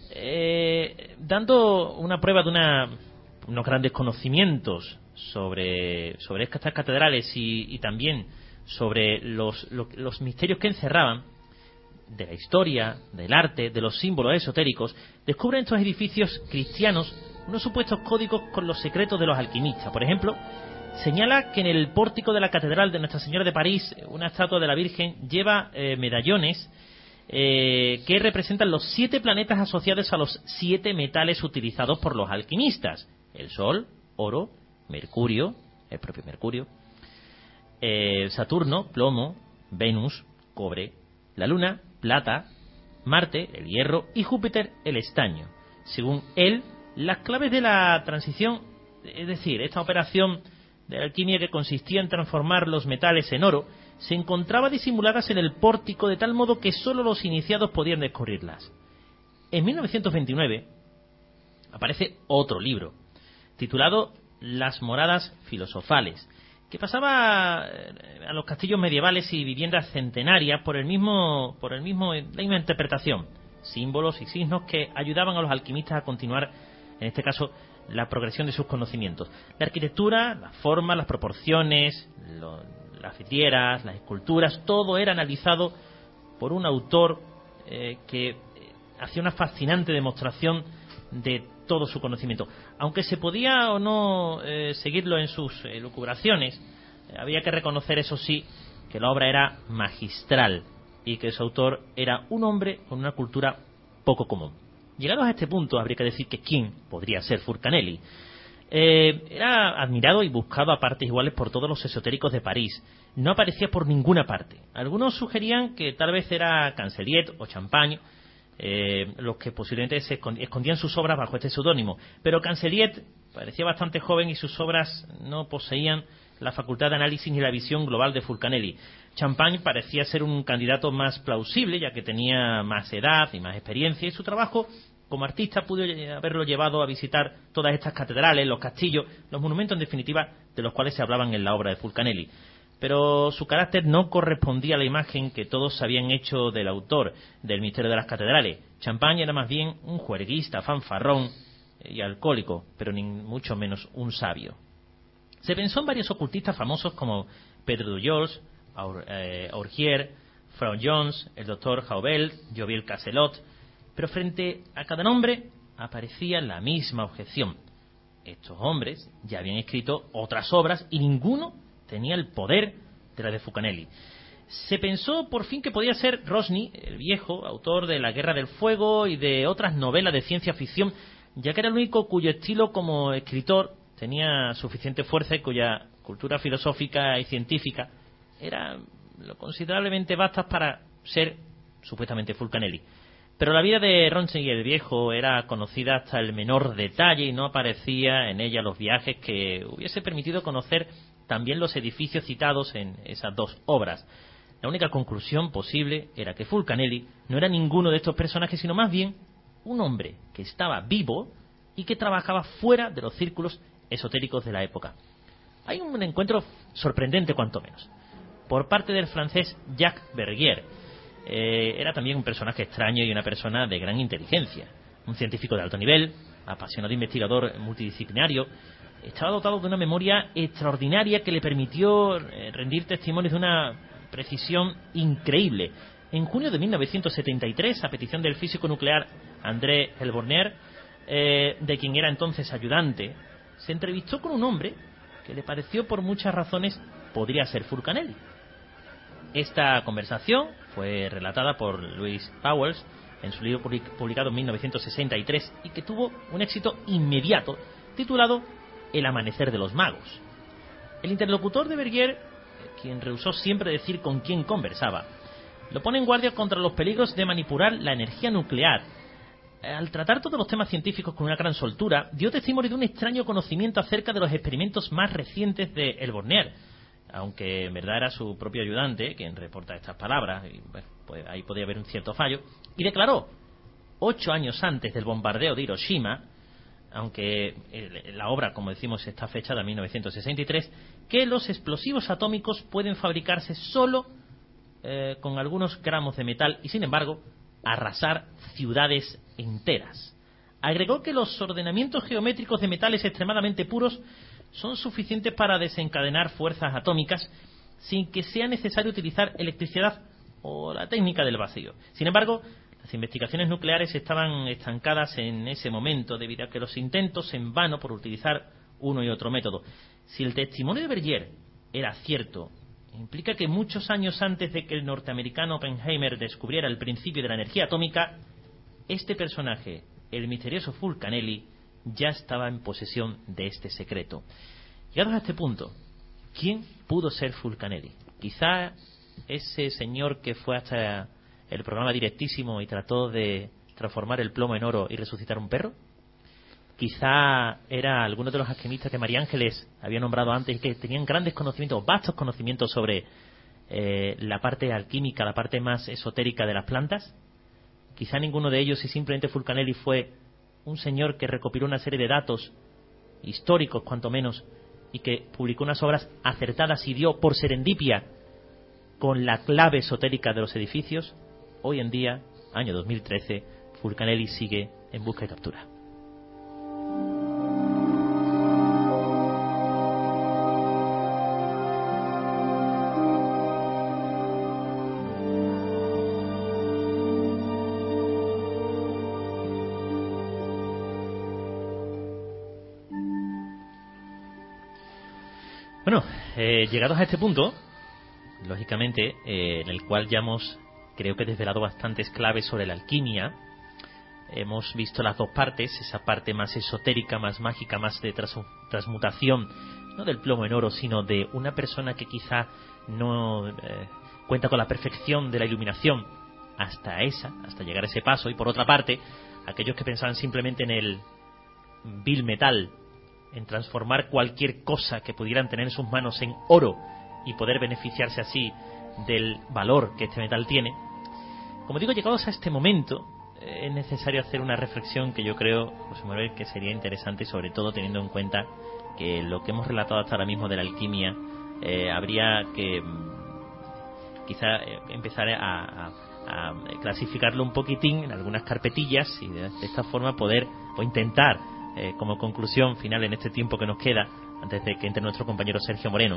dando una prueba de unos grandes conocimientos sobre estas catedrales y también sobre los misterios que encerraban, de la historia, del arte, de los símbolos esotéricos. Descubren estos edificios cristianos unos supuestos códigos con los secretos de los alquimistas. Por ejemplo, señala que en el pórtico de la Catedral de Nuestra Señora de París, una estatua de la Virgen lleva medallones que representan los 7 planetas asociados a los 7 metales utilizados por los alquimistas: el Sol, oro; Mercurio, el propio Mercurio; Saturno, plomo; Venus, cobre; la Luna, plata; Marte, el hierro; y Júpiter, el estaño. Según él, las claves de la transición, es decir, esta operación de la alquimia que consistía en transformar los metales en oro, se encontraba disimuladas en el pórtico, de tal modo que solo los iniciados podían descubrirlas. En 1929 aparece otro libro titulado Las moradas filosofales, que pasaba a los castillos medievales y viviendas centenarias por la misma interpretación, símbolos y signos que ayudaban a los alquimistas a continuar, en este caso, la progresión de sus conocimientos. La arquitectura, las formas, las proporciones, las vidrieras, las esculturas, todo era analizado por un autor que hacía una fascinante demostración de todo su conocimiento. Aunque se podía o no seguirlo en sus elucubraciones, había que reconocer, eso sí, que la obra era magistral y que su autor era un hombre con una cultura poco común. Llegados a este punto, habría que decir que ¿quién podría ser Fulcanelli? Era admirado y buscado a partes iguales por todos los esotéricos de París. No aparecía por ninguna parte. Algunos sugerían que tal vez era Cancelliere o Champagne los que posiblemente se escondían sus obras bajo este seudónimo. Pero Cancelliere parecía bastante joven y sus obras no poseían la facultad de análisis ni la visión global de Fulcanelli. Champagne parecía ser un candidato más plausible, ya que tenía más edad y más experiencia, y su trabajo como artista pudo haberlo llevado a visitar todas estas catedrales, los castillos, los monumentos en definitiva de los cuales se hablaban en la obra de Fulcanelli. Pero su carácter no correspondía a la imagen que todos habían hecho del autor del misterio de las catedrales. Champagne era más bien un juerguista, fanfarrón y alcohólico, pero ni mucho menos un sabio. Se pensó en varios ocultistas famosos como Pedro Dujol, Aurgier, Frau Jones, el doctor Jaubel, Joviel Caselot, pero frente a cada nombre aparecía la misma objeción. Estos hombres ya habían escrito otras obras y ninguno tenía el poder de la de Fulcanelli. Se pensó por fin que podía ser Rosny, el viejo, autor de La Guerra del Fuego y de otras novelas de ciencia ficción, ya que era el único cuyo estilo como escritor tenía suficiente fuerza y cuya cultura filosófica y científica era lo considerablemente vastas para ser supuestamente Fulcanelli. Pero la vida de Rosny el viejo era conocida hasta el menor detalle y no aparecía en ella los viajes que hubiese permitido conocer también los edificios citados en esas dos obras. La única conclusión posible era que Fulcanelli no era ninguno de estos personajes, sino más bien un hombre que estaba vivo y que trabajaba fuera de los círculos esotéricos de la época. Hay un encuentro sorprendente, cuanto menos, por parte del francés Jacques Vergier. Era también un personaje extraño y una persona de gran inteligencia, un científico de alto nivel, apasionado investigador multidisciplinario. Estaba dotado de una memoria extraordinaria que le permitió rendir testimonios de una precisión increíble. En junio de 1973, a petición del físico nuclear André Helborner, de quien era entonces ayudante, se entrevistó con un hombre que le pareció por muchas razones podría ser Fulcanelli. Esta conversación fue relatada por Louis Pauwels en su libro publicado en 1963 y que tuvo un éxito inmediato, titulado El amanecer de los magos. El interlocutor de Vergier, quien rehusó siempre decir con quién conversaba, lo pone en guardia contra los peligros de manipular la energía nuclear. Al tratar todos los temas científicos con una gran soltura, dio testimonio de un extraño conocimiento acerca de los experimentos más recientes de Helborner, aunque en verdad era su propio ayudante quien reporta estas palabras, y bueno, pues ahí podía haber un cierto fallo, y declaró, 8 años antes del bombardeo de Hiroshima, aunque la obra, como decimos, está fechada en 1963, que los explosivos atómicos pueden fabricarse solo con algunos gramos de metal y, sin embargo, arrasar ciudades enteras. Agregó que los ordenamientos geométricos de metales extremadamente puros son suficientes para desencadenar fuerzas atómicas sin que sea necesario utilizar electricidad o la técnica del vacío. Sin embargo, las investigaciones nucleares estaban estancadas en ese momento debido a que los intentos en vano por utilizar uno y otro método. Si el testimonio de Vergier era cierto, implica que muchos años antes de que el norteamericano Oppenheimer descubriera el principio de la energía atómica, este personaje, el misterioso Fulcanelli, ya estaba en posesión de este secreto. Llegados a este punto, ¿quién pudo ser Fulcanelli? Quizá ese señor que fue hasta el programa Directísimo y trató de transformar el plomo en oro y resucitar un perro. Quizá era alguno de los alquimistas que María Ángeles había nombrado antes y que tenían grandes conocimientos, vastos conocimientos sobre la parte alquímica, la parte más esotérica de las plantas. Quizá ninguno de ellos, y simplemente Fulcanelli fue un señor que recopiló una serie de datos históricos, cuanto menos, y que publicó unas obras acertadas y dio por serendipia con la clave esotérica de los edificios. Hoy en día, año 2013, Fulcanelli sigue en busca y captura. Bueno, llegados a este punto, lógicamente, en el cual ya hemos, creo que desvelado bastantes claves sobre la alquimia, hemos visto las dos partes, esa parte más esotérica, más mágica, más de transmutación, no del plomo en oro, sino de una persona que quizá no cuenta con la perfección de la iluminación hasta llegar a ese paso, y por otra parte, aquellos que pensaban simplemente en el vil metal, en transformar cualquier cosa que pudieran tener en sus manos en oro y poder beneficiarse así del valor que este metal tiene. Como digo, llegados a este momento, es necesario hacer una reflexión que yo creo, José Manuel, que sería interesante, sobre todo teniendo en cuenta que lo que hemos relatado hasta ahora mismo de la alquimia, habría que quizá empezar a clasificarlo un poquitín en algunas carpetillas y de esta forma poder, o intentar, como conclusión final en este tiempo que nos queda, antes de que entre nuestro compañero Sergio Moreno,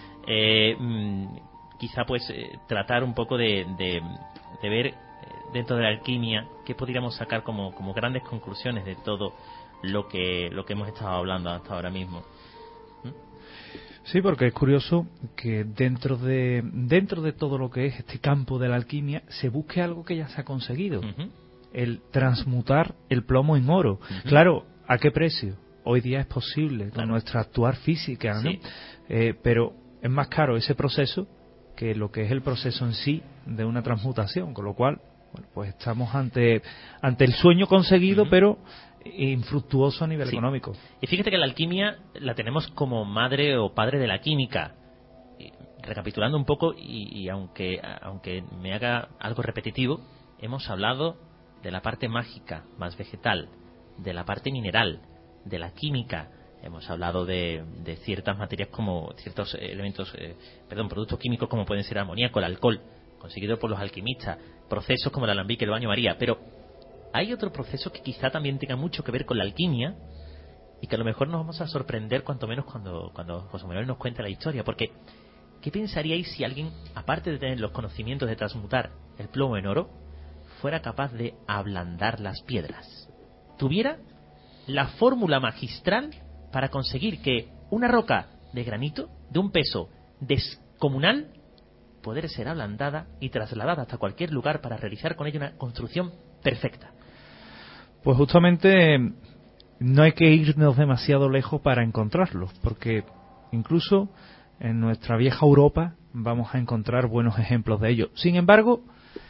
quizá pues tratar un poco de ver dentro de la alquimia qué podríamos sacar como grandes conclusiones de todo lo que hemos estado hablando hasta ahora mismo. Sí, porque es curioso que dentro de todo lo que es este campo de la alquimia se busque algo que ya se ha conseguido, el transmutar el plomo en oro. Claro, ¿a qué precio? Hoy día es posible con nuestra actual física, ¿no? Sí. Pero es más caro ese proceso que lo que es el proceso en sí de una transmutación, con lo cual, bueno, pues estamos ante el sueño conseguido, pero infructuoso a nivel económico. Y fíjate que la alquimia la tenemos como madre o padre de la química. Recapitulando un poco, y aunque me haga algo repetitivo, hemos hablado de la parte mágica, más vegetal, de la parte mineral, de la química, Hemos hablado de ciertas materias como ciertos productos químicos como pueden ser el amoníaco, el alcohol, conseguido por los alquimistas, procesos como el alambique, el baño María, pero hay otro proceso que quizá también tenga mucho que ver con la alquimia y que a lo mejor nos vamos a sorprender cuanto menos cuando José Manuel nos cuente la historia, porque ¿qué pensaríais si alguien, aparte de tener los conocimientos de transmutar el plomo en oro, fuera capaz de ablandar las piedras? Tuviera la fórmula magistral para conseguir que una roca de granito, de un peso descomunal, poder ser ablandada y trasladada hasta cualquier lugar para realizar con ella una construcción perfecta. Pues justamente no hay que irnos demasiado lejos para encontrarlo, porque incluso en nuestra vieja Europa vamos a encontrar buenos ejemplos de ello. Sin embargo,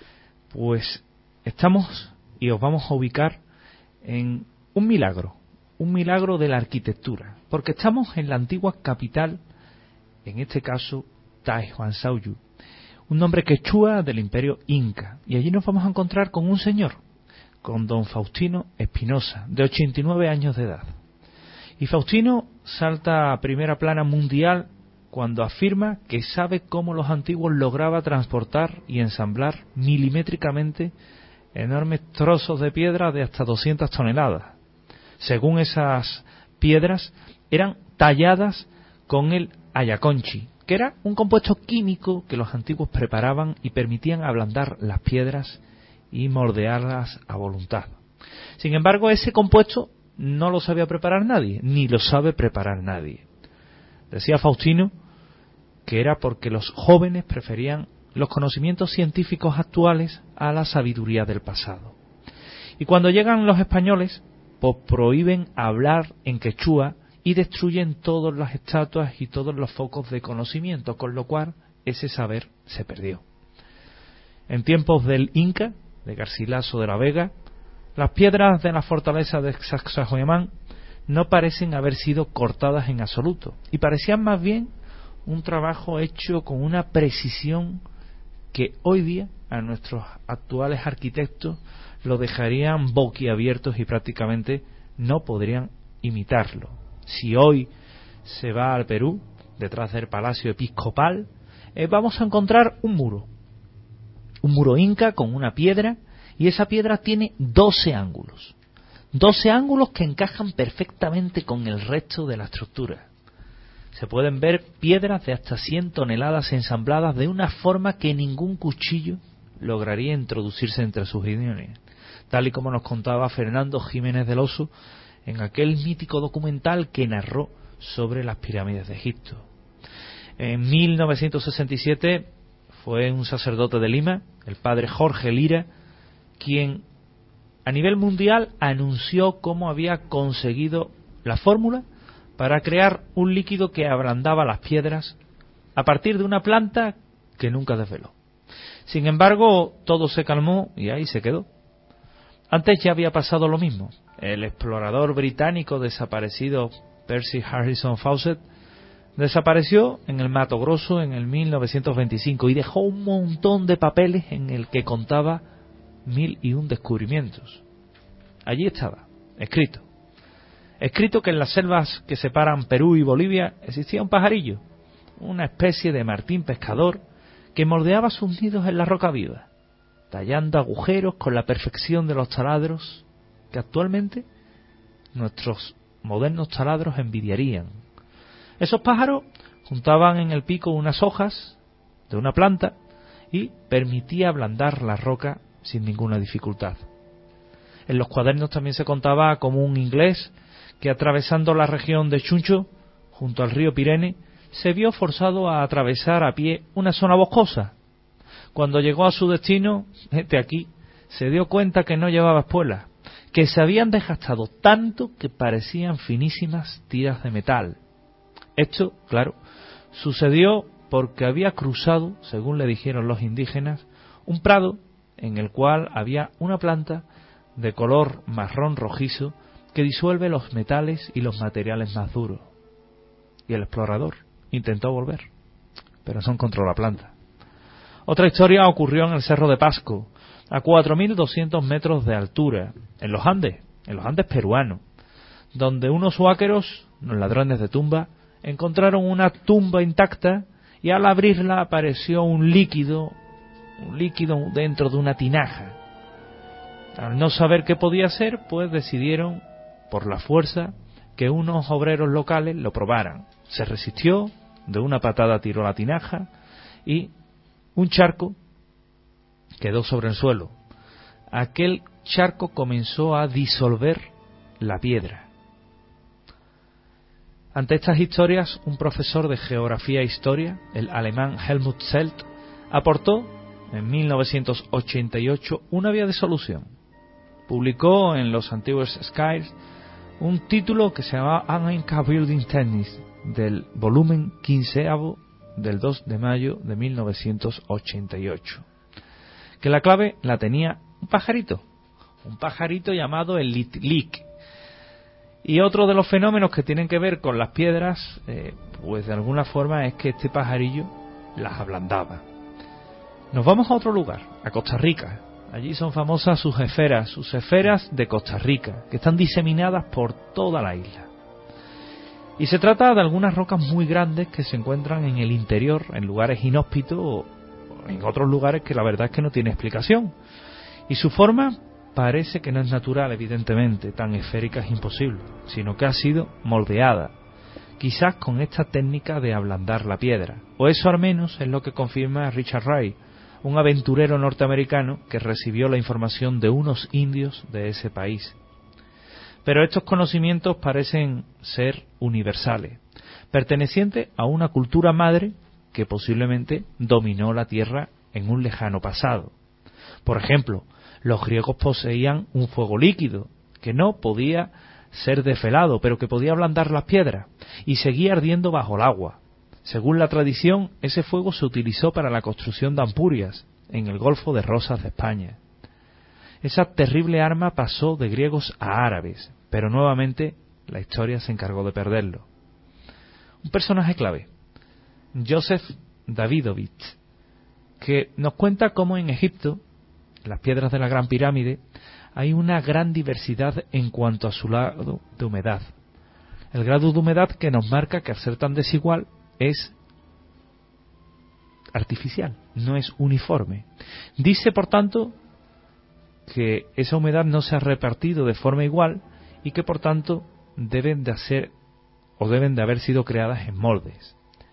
pues estamos y os vamos a ubicar en un milagro de la arquitectura, porque estamos en la antigua capital, en este caso Tahuantinsuyo, un nombre quechua del imperio inca, y allí nos vamos a encontrar con un señor, con don Faustino Espinosa, de 89 años de edad. Y Faustino salta a primera plana mundial cuando afirma que sabe cómo los antiguos lograban transportar y ensamblar milimétricamente enormes trozos de piedra de hasta 200 toneladas. Según esas piedras, eran talladas con el ayaconchi, que era un compuesto químico que los antiguos preparaban y permitían ablandar las piedras y moldearlas a voluntad. Sin embargo, ese compuesto no lo sabía preparar nadie, ni lo sabe preparar nadie. Decía Faustino que era porque los jóvenes preferían los conocimientos científicos actuales a la sabiduría del pasado. Y cuando llegan los españoles, pues prohíben hablar en quechua y destruyen todas las estatuas y todos los focos de conocimiento, con lo cual ese saber se perdió. En tiempos del Inca, de Garcilaso de la Vega, las piedras de la fortaleza de Sacsayhuamán no parecen haber sido cortadas en absoluto, y parecían más bien un trabajo hecho con una precisión que hoy día a nuestros actuales arquitectos lo dejarían boquiabiertos y prácticamente no podrían imitarlo. Si hoy se va al Perú, detrás del Palacio Episcopal, vamos a encontrar un muro inca con una piedra, y esa piedra tiene 12 ángulos. 12 ángulos que encajan perfectamente con el resto de la estructura. Se pueden ver piedras de hasta 100 toneladas ensambladas de una forma que ningún cuchillo lograría introducirse entre sus riñones, tal y como nos contaba Fernando Jiménez del Oso en aquel mítico documental que narró sobre las pirámides de Egipto. En 1967 fue un sacerdote de Lima, el padre Jorge Lira, quien a nivel mundial anunció cómo había conseguido la fórmula para crear un líquido que ablandaba las piedras a partir de una planta que nunca desveló. Sin embargo, todo se calmó y ahí se quedó. Antes ya había pasado lo mismo. El explorador británico desaparecido Percy Harrison Fawcett desapareció en el Mato Grosso en el 1925 y dejó un montón de papeles en el que contaba 1001 descubrimientos. Allí estaba, escrito que en las selvas que separan Perú y Bolivia existía un pajarillo, una especie de martín pescador que moldeaba sus nidos en la roca viva, tallando agujeros con la perfección de los taladros que actualmente nuestros modernos taladros envidiarían. Esos pájaros juntaban en el pico unas hojas de una planta y permitía ablandar la roca sin ninguna dificultad. En los cuadernos también se contaba como un inglés que, atravesando la región de Chuncho, junto al río Pirene, se vio forzado a atravesar a pie una zona boscosa. Cuando llegó a su destino, aquí, se dio cuenta que no llevaba espuelas, que se habían desgastado tanto que parecían finísimas tiras de metal. Esto, claro, sucedió porque había cruzado, según le dijeron los indígenas, un prado en el cual había una planta de color marrón rojizo que disuelve los metales y los materiales más duros. Y el explorador intentó volver, pero no encontró la planta. Otra historia ocurrió en el Cerro de Pasco, a 4.200 metros de altura, en los Andes peruanos, donde unos huáqueros unos ladrones de tumba, encontraron una tumba intacta y al abrirla apareció un líquido dentro de una tinaja. Al no saber qué podía ser, pues decidieron, por la fuerza, que unos obreros locales lo probaran. Se resistió, de una patada tiró la tinaja y un charco quedó sobre el suelo. Aquel charco comenzó a disolver la piedra. Ante estas historias, un profesor de geografía e historia, el alemán Helmut Zelt, aportó en 1988 una vía de solución. Publicó en los antiguos Skies un título que se llamaba Annika Building Techniques, del volumen 15avo del 2 de mayo de 1988. Que la clave la tenía un pajarito llamado el Litlik. Y otro de los fenómenos que tienen que ver con las piedras, pues de alguna forma es que este pajarillo las ablandaba. Nos vamos a otro lugar, a Costa Rica. Allí son famosas sus esferas de Costa Rica, que están diseminadas por toda la isla. Y se trata de algunas rocas muy grandes que se encuentran en el interior, en lugares inhóspitos o en otros lugares que la verdad es que no tiene explicación. Y su forma parece que no es natural, evidentemente, tan esférica es imposible, sino que ha sido moldeada, quizás con esta técnica de ablandar la piedra. O eso al menos es lo que confirma Richard Wright, un aventurero norteamericano que recibió la información de unos indios de ese país. Pero estos conocimientos parecen ser universales, pertenecientes a una cultura madre que posiblemente dominó la tierra en un lejano pasado. Por ejemplo, los griegos poseían un fuego líquido que no podía ser desvelado, pero que podía ablandar las piedras y seguía ardiendo bajo el agua. Según la tradición, ese fuego se utilizó para la construcción de Ampurias, en el Golfo de Rosas de España. Esa terrible arma pasó de griegos a árabes, pero nuevamente la historia se encargó de perderlo. Un personaje clave, Joseph Davidovich, que nos cuenta cómo en Egipto, en las piedras de la Gran Pirámide, hay una gran diversidad en cuanto a su grado de humedad. El grado de humedad que nos marca que al ser tan desigual es artificial, no es uniforme. Dice, por tanto, que esa humedad no se ha repartido de forma igual y que, por tanto, deben de haber sido creadas en moldes.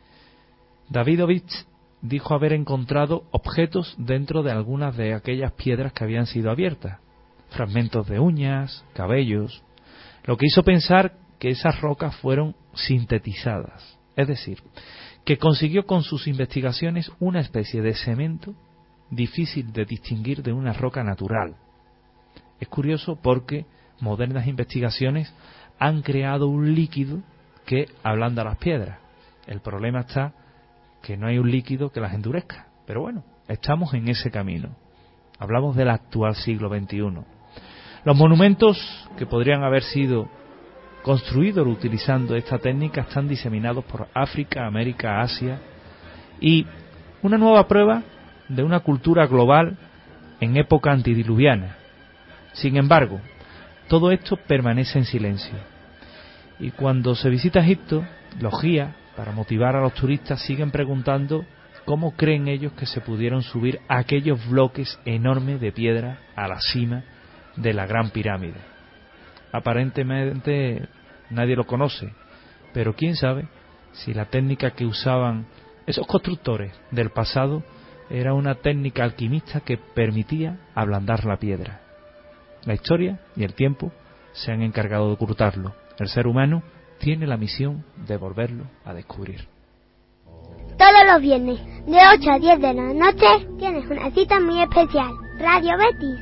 Davidovich dijo haber encontrado objetos dentro de algunas de aquellas piedras que habían sido abiertas, fragmentos de uñas, cabellos, lo que hizo pensar que esas rocas fueron sintetizadas, es decir, que consiguió con sus investigaciones una especie de cemento difícil de distinguir de una roca natural. Es curioso porque modernas investigaciones han creado un líquido que ablanda las piedras. El problema está que no hay un líquido que las endurezca. Pero bueno, estamos en ese camino. Hablamos del actual siglo XXI. Los monumentos que podrían haber sido construidos utilizando esta técnica están diseminados por África, América, Asia, y una nueva prueba de una cultura global en época antidiluviana. Sin embargo, todo esto permanece en silencio. Y cuando se visita Egipto, los guías, para motivar a los turistas, siguen preguntando cómo creen ellos que se pudieron subir aquellos bloques enormes de piedra a la cima de la Gran Pirámide. Aparentemente nadie lo conoce, pero quién sabe si la técnica que usaban esos constructores del pasado era una técnica alquimista que permitía ablandar la piedra. La historia y el tiempo se han encargado de ocultarlo. El ser humano tiene la misión de volverlo a descubrir. Todos los viernes, de 8 a 10 de la noche, tienes una cita muy especial. Radio Betis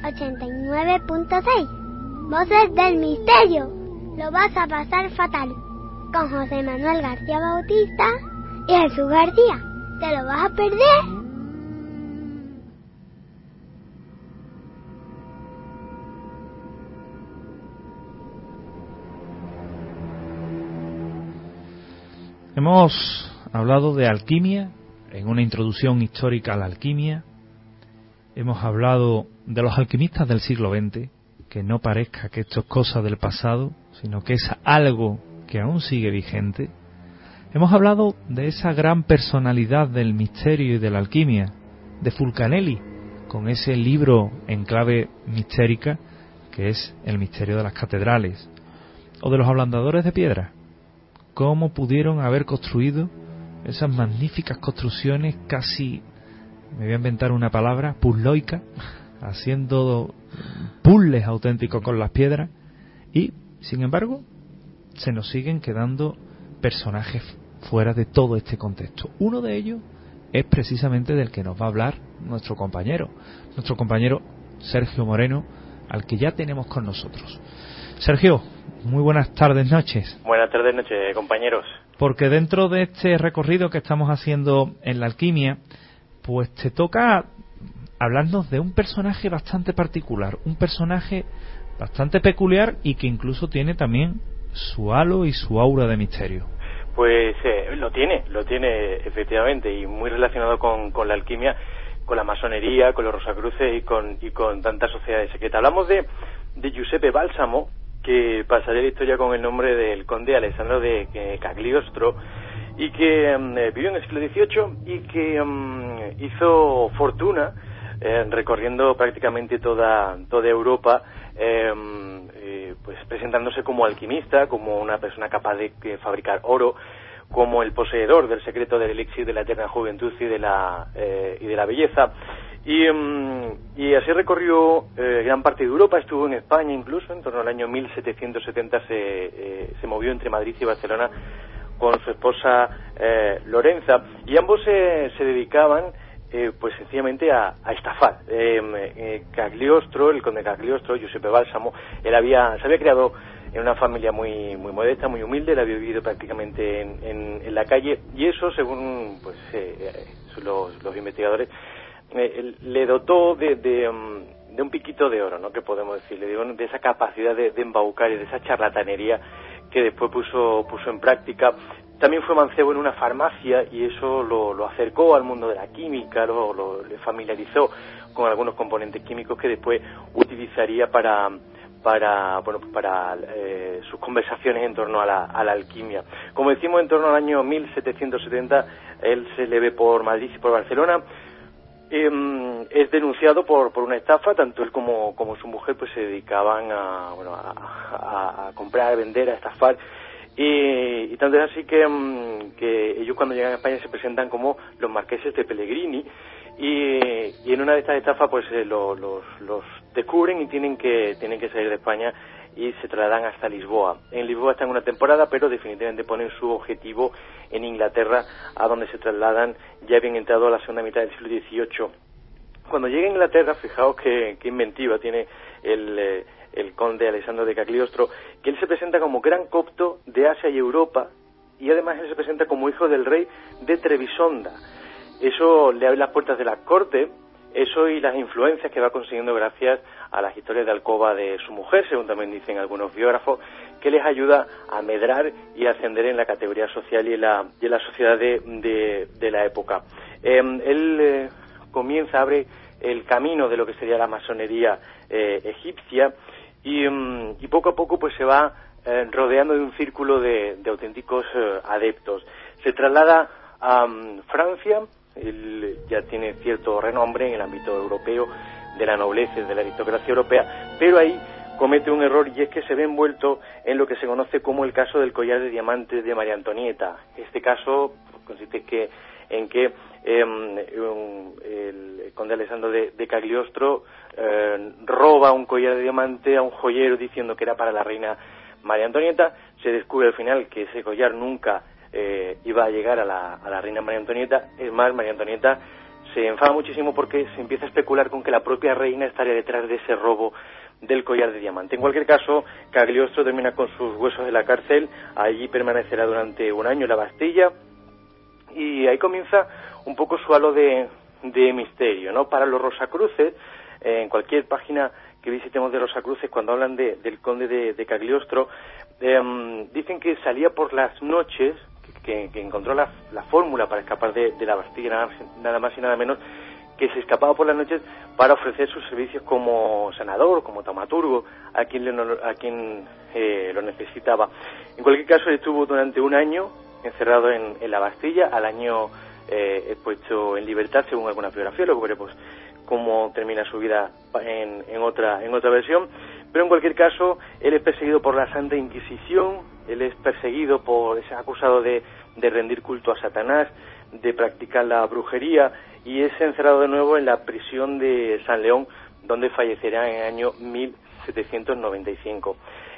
89.6. Voces del Misterio. Lo vas a pasar fatal. Con José Manuel García Bautista y Jesús García. ¿Te lo vas a perder? Hemos hablado de alquimia en una introducción histórica a la alquimia. Hemos hablado de los alquimistas del siglo XX, que no parezca que esto es cosa del pasado, sino que es algo que aún sigue vigente. Hemos hablado de esa gran personalidad del misterio y de la alquimia, de Fulcanelli, con ese libro en clave mistérica que es El misterio de las catedrales, o de los ablandadores de piedra, cómo pudieron haber construido esas magníficas construcciones casi, me voy a inventar una palabra, puzloicas, haciendo puzzles auténticos con las piedras, y sin embargo se nos siguen quedando personajes fuera de todo este contexto. Uno de ellos es precisamente del que nos va a hablar nuestro compañero Sergio Moreno, al que ya tenemos con nosotros. Sergio, muy buenas tardes, noches. Buenas tardes, noches, compañeros. Porque dentro de este recorrido que estamos haciendo en la alquimia, pues te toca hablarnos de un personaje bastante particular, un personaje bastante peculiar y que incluso tiene también su halo y su aura de misterio. Pues lo tiene efectivamente, y muy relacionado con la alquimia, con la masonería, con los Rosacruces y con tantas sociedades secretas. Hablamos de Giuseppe Balsamo, que pasaría la historia con el nombre del conde Alessandro de Cagliostro, y que vivió en el siglo XVIII y que hizo fortuna recorriendo prácticamente toda Europa, pues presentándose como alquimista, como una persona capaz de fabricar oro, como el poseedor del secreto del elixir de la eterna juventud y de la belleza, y así recorrió gran parte de Europa. Estuvo en España incluso, en torno al año 1770 se movió entre Madrid y Barcelona con su esposa Lorenza, y ambos se dedicaban pues sencillamente a estafar. Cagliostro, el conde Cagliostro, Giuseppe Balsamo, se había criado en una familia muy modesta, muy humilde, él había vivido prácticamente en la calle, y eso, según pues los investigadores, le dotó de un piquito de oro, ¿no?, que podemos decir, le dio de esa capacidad de embaucar y de esa charlatanería que después puso en práctica. También fue mancebo en una farmacia, y eso lo acercó al mundo de la química, le familiarizó con algunos componentes químicos que después utilizaría para sus conversaciones en torno a la alquimia. Como decimos, en torno al año 1770, él se le ve por Madrid y por Barcelona. Es denunciado por una estafa. Tanto él como su mujer pues se dedicaban a comprar, a vender, a estafar, y tanto es así que ellos, cuando llegan a España, se presentan como los marqueses de Pellegrini, y en una de estas estafas pues los descubren y tienen que salir de España y se trasladan hasta Lisboa. En Lisboa están una temporada, pero definitivamente ponen su objetivo en Inglaterra, a donde se trasladan ya bien entrado a la segunda mitad del siglo XVIII. Cuando llega a Inglaterra, fijaos qué inventiva tiene el conde Alessandro de Cagliostro, que él se presenta como gran copto de Asia y Europa, y además él se presenta como hijo del rey de Trebisonda. Eso le abre las puertas de la corte, eso y las influencias que va consiguiendo gracias a las historias de alcoba de su mujer, según también dicen algunos biógrafos, que les ayuda a medrar y a ascender en la categoría social y en la sociedad de la época. Él abre el camino de lo que sería la masonería egipcia, y poco a poco pues se va rodeando de un círculo de auténticos adeptos. Se traslada a Francia. Él ya tiene cierto renombre en el ámbito europeo, de la nobleza y de la aristocracia europea, pero ahí comete un error, y es que se ve envuelto en lo que se conoce como el caso del collar de diamantes de María Antonieta. Este caso consiste en que el conde Alessandro de Cagliostro roba un collar de diamante a un joyero diciendo que era para la reina María Antonieta. Se descubre al final que ese collar nunca iba a llegar a la reina María Antonieta. Es más, María Antonieta se enfada muchísimo porque se empieza a especular con que la propia reina estaría detrás de ese robo del collar de diamante. En cualquier caso, Cagliostro termina con sus huesos en la cárcel. Allí permanecerá durante un año en la Bastilla, y ahí comienza un poco su halo de misterio, ¿no? Para los Rosacruces, en cualquier página que visitemos de Rosacruces, cuando hablan del conde de Cagliostro, dicen que salía por las noches, que encontró la fórmula para escapar de la Bastilla, nada más y nada menos que se escapaba por las noches para ofrecer sus servicios como sanador, como taumaturgo, a quien lo necesitaba. En cualquier caso, estuvo durante un año encerrado en la Bastilla, al año puesto en libertad, según alguna biografía. Luego veremos cómo termina su vida en otra versión. Pero en cualquier caso, él es perseguido por la Santa Inquisición, él es acusado de rendir culto a Satanás, de practicar la brujería, y es encerrado de nuevo en la prisión de San León, donde fallecerá en el año 1795.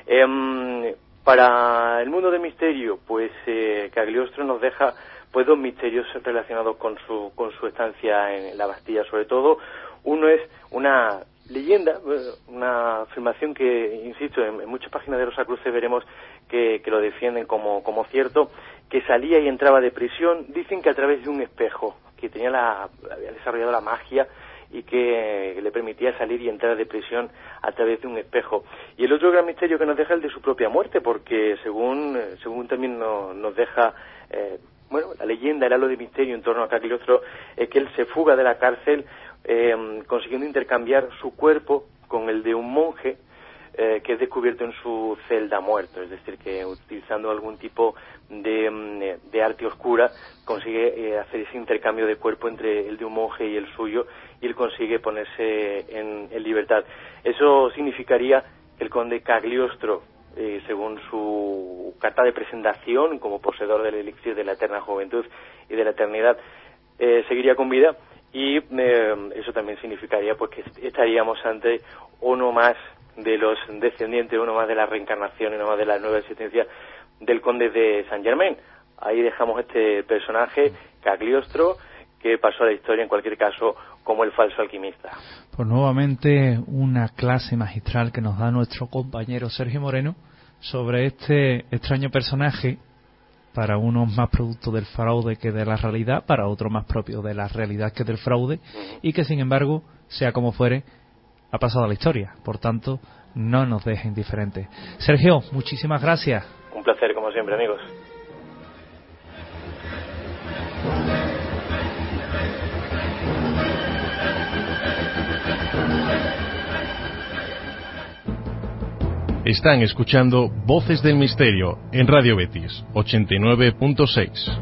Para el mundo del misterio, pues Cagliostro nos deja pues dos misterios relacionados con su estancia en la Bastilla, sobre todo. Uno es una leyenda, una afirmación que, insisto, en muchas páginas de Rosacruces veremos que lo defienden como cierto, que salía y entraba de prisión, dicen que a través de un espejo, que había desarrollado la magia y que le permitía salir y entrar de prisión a través de un espejo. Y el otro gran misterio que nos deja es el de su propia muerte, porque según también nos deja la leyenda, el halo de misterio en torno a Cagliostro, es que él se fuga de la cárcel consiguiendo intercambiar su cuerpo con el de un monje que es descubierto en su celda muerto, es decir, que utilizando algún tipo de arte oscura consigue hacer ese intercambio de cuerpo entre el de un monje y el suyo, y él consigue ponerse en libertad. Eso significaría que el conde Cagliostro, según su carta de presentación como poseedor del elixir de la eterna juventud y de la eternidad, seguiría con vida, y eso también significaría pues que estaríamos ante uno más de los descendientes, uno más de la reencarnación, uno más de la nueva existencia del conde de Saint Germain. Ahí dejamos este personaje, Cagliostro, que pasó a la historia en cualquier caso como el falso alquimista. Pues nuevamente una clase magistral que nos da nuestro compañero Sergio Moreno sobre este extraño personaje, para unos más producto del fraude que de la realidad, para otros más propio de la realidad que del fraude, y que sin embargo, sea como fuere, ha pasado a la historia. Por tanto, no nos deje indiferentes. Sergio, muchísimas gracias. Un placer, como siempre, amigos. Están escuchando Voces del Misterio en Radio Betis 89.6.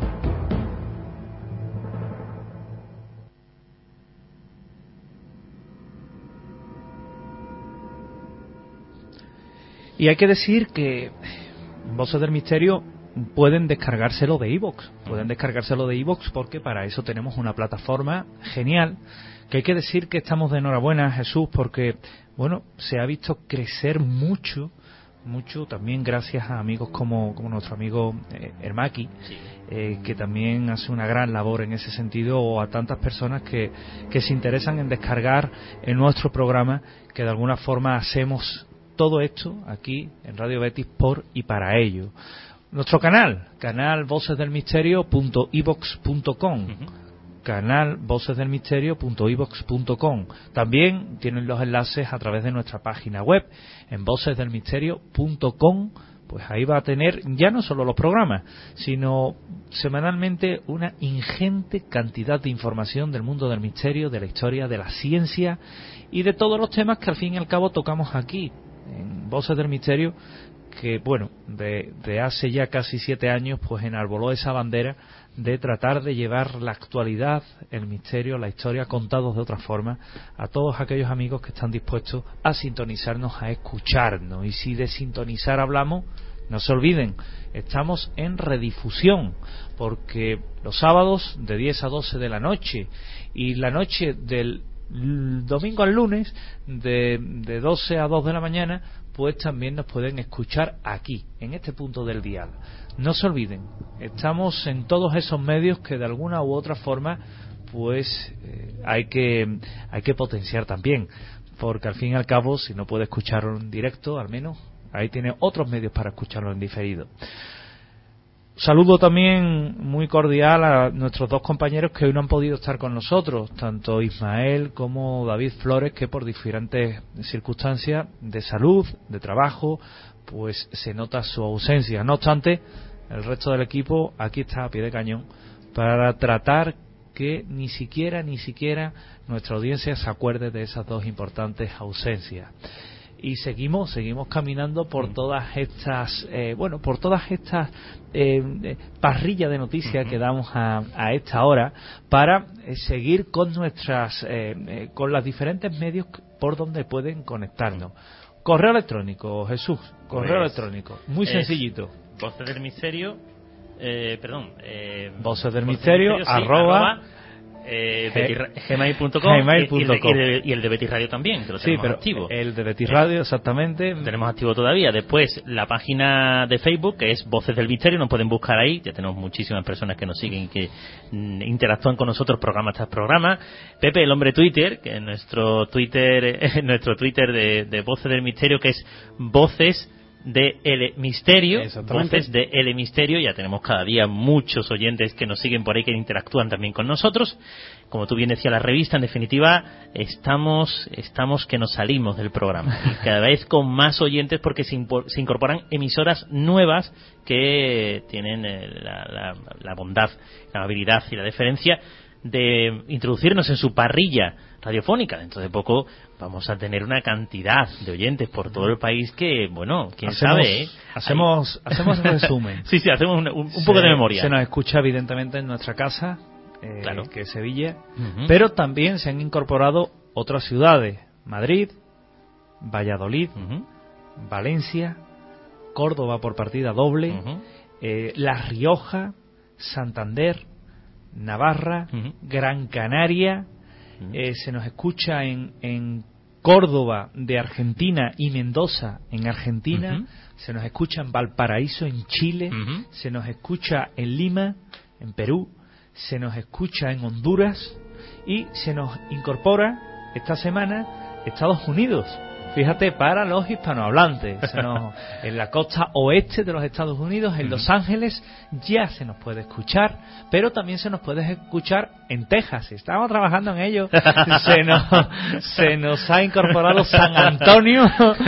Y hay que decir que Voces del Misterio pueden descargárselo de iVoox, porque para eso tenemos una plataforma genial, que hay que decir que estamos de enhorabuena, Jesús, porque bueno, se ha visto crecer mucho también gracias a amigos como nuestro amigo Ermaki, que también hace una gran labor en ese sentido, o a tantas personas que se interesan en descargar en nuestro programa, que de alguna forma hacemos todo esto aquí en Radio Betis por y para ello. Nuestro canal vocesdelmisterio.ivox.com, canal vocesdelmisterio.ivox.com. También tienen los enlaces a través de nuestra página web en vocesdelmisterio.com. Pues ahí va a tener ya no solo los programas, sino semanalmente una ingente cantidad de información del mundo del misterio, de la historia, de la ciencia y de todos los temas que al fin y al cabo tocamos aquí en Voces del Misterio, que bueno, de hace ya casi 7 años pues enarboló esa bandera de tratar de llevar la actualidad, el misterio, la historia contados de otra forma a todos aquellos amigos que están dispuestos a sintonizarnos, a escucharnos. Y si de sintonizar hablamos, no se olviden, estamos en redifusión, porque los sábados de 10 a 12 de la noche y la noche del domingo al lunes de 12 a 2 de la mañana, pues también nos pueden escuchar aquí, en este punto del dial. No se olviden, estamos en todos esos medios que de alguna u otra forma pues hay que potenciar también, porque al fin y al cabo, si no puede escucharlo en directo, al menos ahí tiene otros medios para escucharlo en diferido. Saludo también muy cordial a nuestros dos compañeros que hoy no han podido estar con nosotros, tanto Ismael como David Flores, que por diferentes circunstancias de salud, de trabajo, pues se nota su ausencia. No obstante, el resto del equipo aquí está a pie de cañón para tratar que ni siquiera nuestra audiencia se acuerde de esas dos importantes ausencias. Y seguimos caminando por todas estas parrillas de noticias que damos a esta hora para seguir con con los diferentes medios por donde pueden conectarnos. Correo electrónico, Jesús, electrónico, muy sencillito. Voces del Misterio, Voces del Misterio, arroba gmail.com y el de Betis Radio también, que lo tenemos activo. El de Betis Radio, exactamente. Lo tenemos activo todavía. Después, la página de Facebook, que es Voces del Misterio, nos pueden buscar ahí. Ya tenemos muchísimas personas que nos siguen y que interactúan con nosotros programa tras programa. Pepe, el hombre Twitter, que es nuestro Twitter de Voces del Misterio, que es Voces de El Misterio, Voces de El Misterio. Ya tenemos cada día muchos oyentes que nos siguen por ahí, que interactúan también con nosotros. Como tú bien decías, la revista, en definitiva, estamos que nos salimos del programa. Y cada vez con más oyentes, porque se incorporan emisoras nuevas que tienen la bondad, la amabilidad y la deferencia de introducirnos en su parrilla radiofónica. Dentro de poco vamos a tener una cantidad de oyentes por todo el país que, bueno, quién sabe, ¿eh? Hacemos un resumen. Sí, hacemos un poco de memoria. Se nos escucha evidentemente en nuestra casa, claro, que es Sevilla, pero también se han incorporado otras ciudades: Madrid, Valladolid, Valencia, Córdoba por partida doble, La Rioja, Santander, Navarra, Gran Canaria. Se nos escucha en Córdoba de Argentina y Mendoza en Argentina, se nos escucha en Valparaíso en Chile, se nos escucha en Lima en Perú, se nos escucha en Honduras y se nos incorpora esta semana Estados Unidos. Fíjate, para los hispanohablantes, en la costa oeste de los Estados Unidos, en Los Ángeles, ya se nos puede escuchar, pero también se nos puede escuchar en Texas. Estamos trabajando en ello. Se nos ha incorporado San Antonio.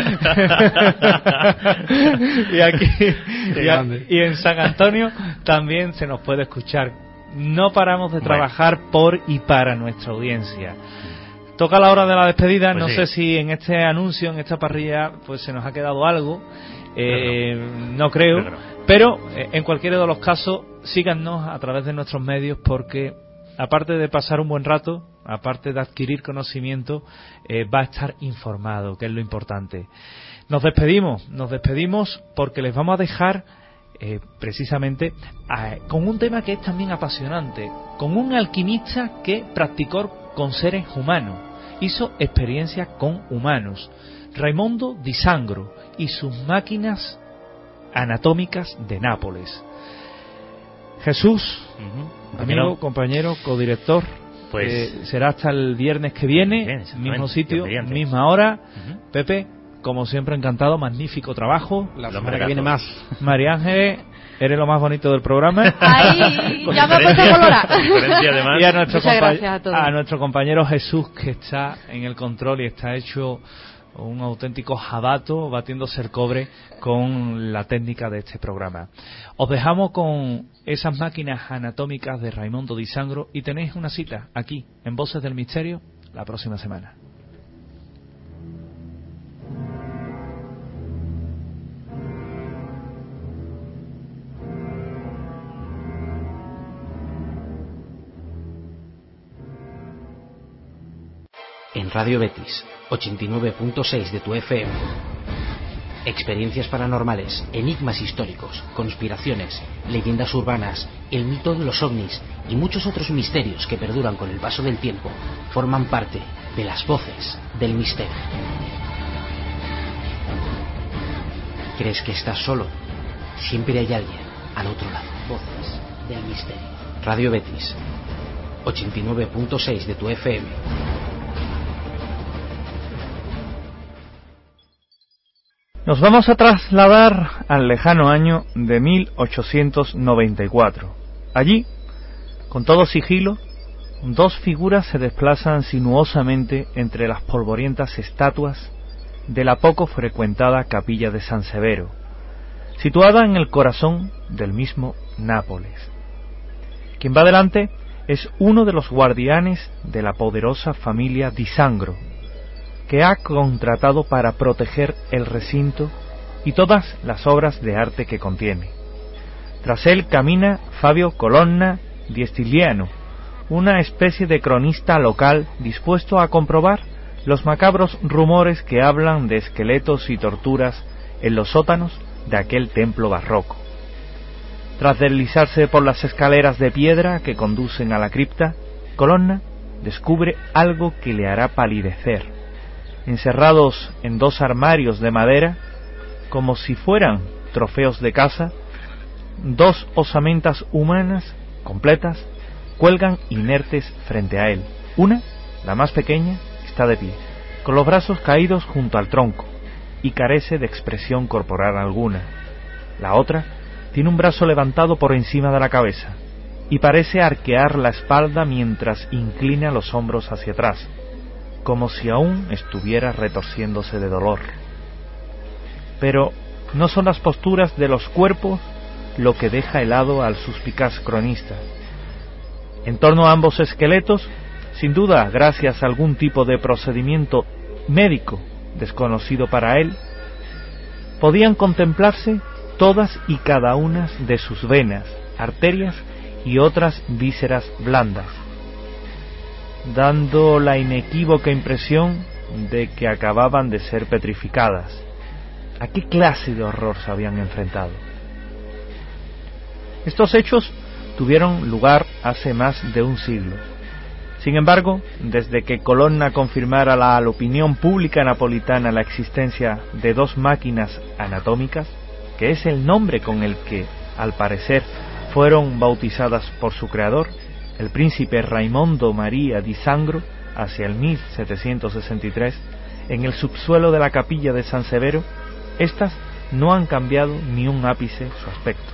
y en San Antonio también se nos puede escuchar. No paramos de trabajar por y para nuestra audiencia. Toca la hora de la despedida. Pues no sé si en este anuncio, en esta parrilla, pues se nos ha quedado algo. No creo. Pero en cualquiera de los casos, síganos a través de nuestros medios, porque aparte de pasar un buen rato, aparte de adquirir conocimiento, va a estar informado, que es lo importante. Nos despedimos porque les vamos a dejar precisamente con un tema que es también apasionante, con un alquimista que practicó con seres humanos, hizo experiencia con humanos, Raimondo Di Sangro y sus máquinas anatómicas de Nápoles. Jesús, amigo, compañero, codirector, pues será hasta el viernes que viene, mismo sitio, misma hora. Pepe, como siempre, encantado, magnífico trabajo. La semana que viene más. María Ángeles, eres lo más bonito del programa. Ay, ya me he puesto colorada. Y a nuestro compañero Jesús, que está en el control y está hecho un auténtico jabato, batiéndose el cobre con la técnica de este programa. Os dejamos con esas máquinas anatómicas de Raimondo Di Sangro y tenéis una cita aquí, en Voces del Misterio, la próxima semana. En Radio Betis, 89.6 de tu FM. Experiencias paranormales, enigmas históricos, conspiraciones, leyendas urbanas, el mito de los ovnis y muchos otros misterios que perduran con el paso del tiempo forman parte de las Voces del Misterio. ¿Crees que estás solo? Siempre hay alguien al otro lado. Voces del Misterio. Radio Betis, 89.6 de tu FM. Nos vamos a trasladar al lejano año de 1894. Allí, con todo sigilo, dos figuras se desplazan sinuosamente entre las polvorientas estatuas de la poco frecuentada capilla de San Severo, situada en el corazón del mismo Nápoles. Quien va delante es uno de los guardianes de la poderosa familia Di Sangro, que ha contratado para proteger el recinto y todas las obras de arte que contiene. Tras él camina Fabio Colonna di Stigliano, una especie de cronista local dispuesto a comprobar los macabros rumores que hablan de esqueletos y torturas en los sótanos de aquel templo barroco. Tras deslizarse por las escaleras de piedra que conducen a la cripta, Colonna descubre algo que le hará palidecer. Encerrados en 2 armarios de madera, como si fueran trofeos de caza, 2 osamentas humanas completas cuelgan inertes frente a él. Una, la más pequeña, está de pie, con los brazos caídos junto al tronco, y carece de expresión corporal alguna. La otra tiene un brazo levantado por encima de la cabeza, y parece arquear la espalda mientras inclina los hombros hacia atrás, como si aún estuviera retorciéndose de dolor. Pero no son las posturas de los cuerpos lo que deja helado al suspicaz cronista. En torno a ambos esqueletos, sin duda gracias a algún tipo de procedimiento médico desconocido para él, podían contemplarse todas y cada una de sus venas, arterias y otras vísceras blandas, dando la inequívoca impresión de que acababan de ser petrificadas. ¿A qué clase de horror se habían enfrentado? Estos hechos tuvieron lugar hace más de un siglo. Sin embargo, desde que Colonna confirmara a la opinión pública napolitana la existencia de 2 máquinas anatómicas, que es el nombre con el que, al parecer, fueron bautizadas por su creador, el príncipe Raimondo Maria di Sangro, hacia el 1763, en el subsuelo de la capilla de San Severo, estas no han cambiado ni un ápice su aspecto.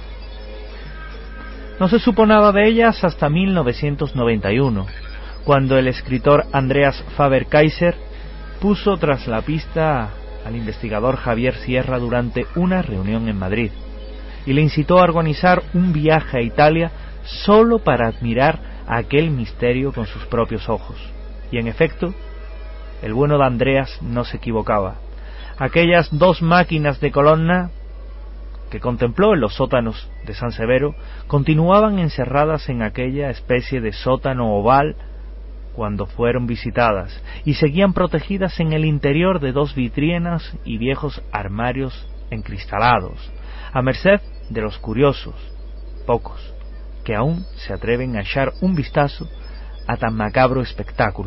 No se supo nada de ellas hasta 1991, cuando el escritor Andreas Faber-Kaiser puso tras la pista al investigador Javier Sierra durante una reunión en Madrid y le incitó a organizar un viaje a Italia solo para admirar aquel misterio con sus propios ojos. Y en efecto, el bueno de Andreas no se equivocaba. Aquellas 2 máquinas de Colonna que contempló en los sótanos de San Severo continuaban encerradas en aquella especie de sótano oval cuando fueron visitadas, y seguían protegidas en el interior de 2 vitrinas y viejos armarios encristalados, a merced de los curiosos, pocos, que aún se atreven a echar un vistazo a tan macabro espectáculo.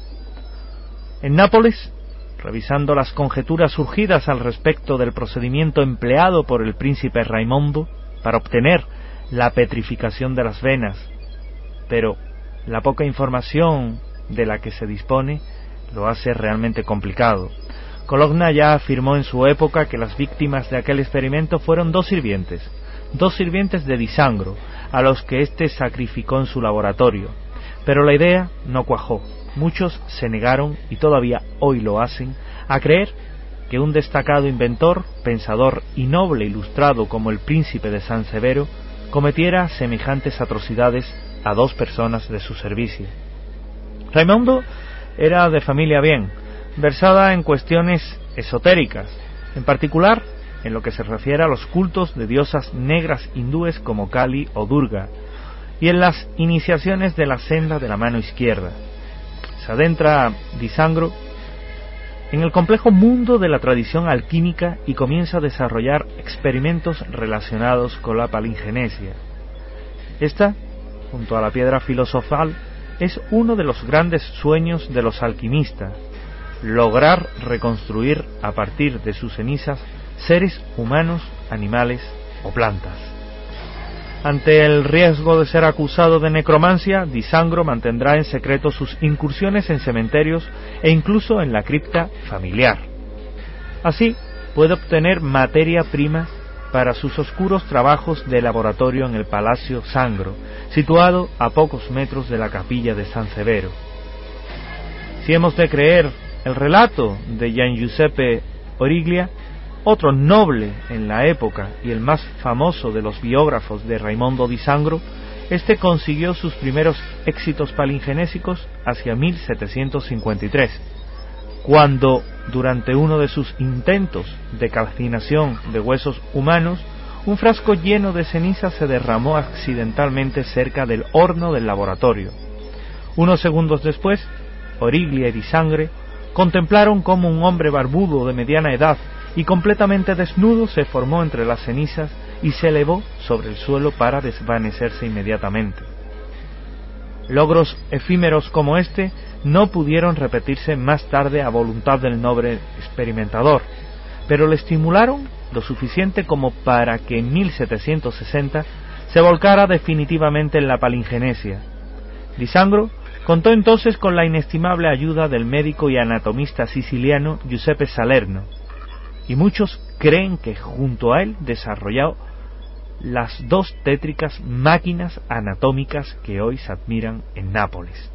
En Nápoles, revisando las conjeturas surgidas al respecto del procedimiento empleado por el príncipe Raimondo para obtener la petrificación de las venas, pero la poca información de la que se dispone lo hace realmente complicado. Colonna ya afirmó en su época que las víctimas de aquel experimento fueron 2 sirvientes de Di Sangro, a los que éste sacrificó en su laboratorio, pero la idea no cuajó. Muchos se negaron, y todavía hoy lo hacen, a creer que un destacado inventor, pensador y noble ilustrado como el príncipe de San Severo cometiera semejantes atrocidades a 2 personas de su servicio. Raimondo era de familia bien, versada en cuestiones esotéricas, en particular en lo que se refiere a los cultos de diosas negras hindúes como Kali o Durga, y en las iniciaciones de la senda de la mano izquierda. Se adentra Di Sangro en el complejo mundo de la tradición alquímica y comienza a desarrollar experimentos relacionados con la palingenesia. Esta, junto a la piedra filosofal, es uno de los grandes sueños de los alquimistas: lograr reconstruir a partir de sus cenizas seres humanos, animales o plantas. Ante el riesgo de ser acusado de necromancia, Di Sangro mantendrá en secreto sus incursiones en cementerios e incluso en la cripta familiar. Así puede obtener materia prima para sus oscuros trabajos de laboratorio en el Palacio Sangro, situado a pocos metros de la capilla de San Severo. Si hemos de creer el relato de Gian Giuseppe Origlia, otro noble en la época y el más famoso de los biógrafos de Raimondo Di Sangro, este consiguió sus primeros éxitos palingenésicos hacia 1753, cuando, durante uno de sus intentos de calcinación de huesos humanos, un frasco lleno de ceniza se derramó accidentalmente cerca del horno del laboratorio. Unos segundos después, Origlia y Disangre contemplaron cómo un hombre barbudo de mediana edad y completamente desnudo se formó entre las cenizas y se elevó sobre el suelo para desvanecerse inmediatamente. Logros efímeros como este no pudieron repetirse más tarde a voluntad del noble experimentador, pero le estimularon lo suficiente como para que en 1760 se volcara definitivamente en la palingenesia. Disangro contó entonces con la inestimable ayuda del médico y anatomista siciliano Giuseppe Salerno, y muchos creen que junto a él desarrolló las dos tétricas máquinas anatómicas que hoy se admiran en Nápoles.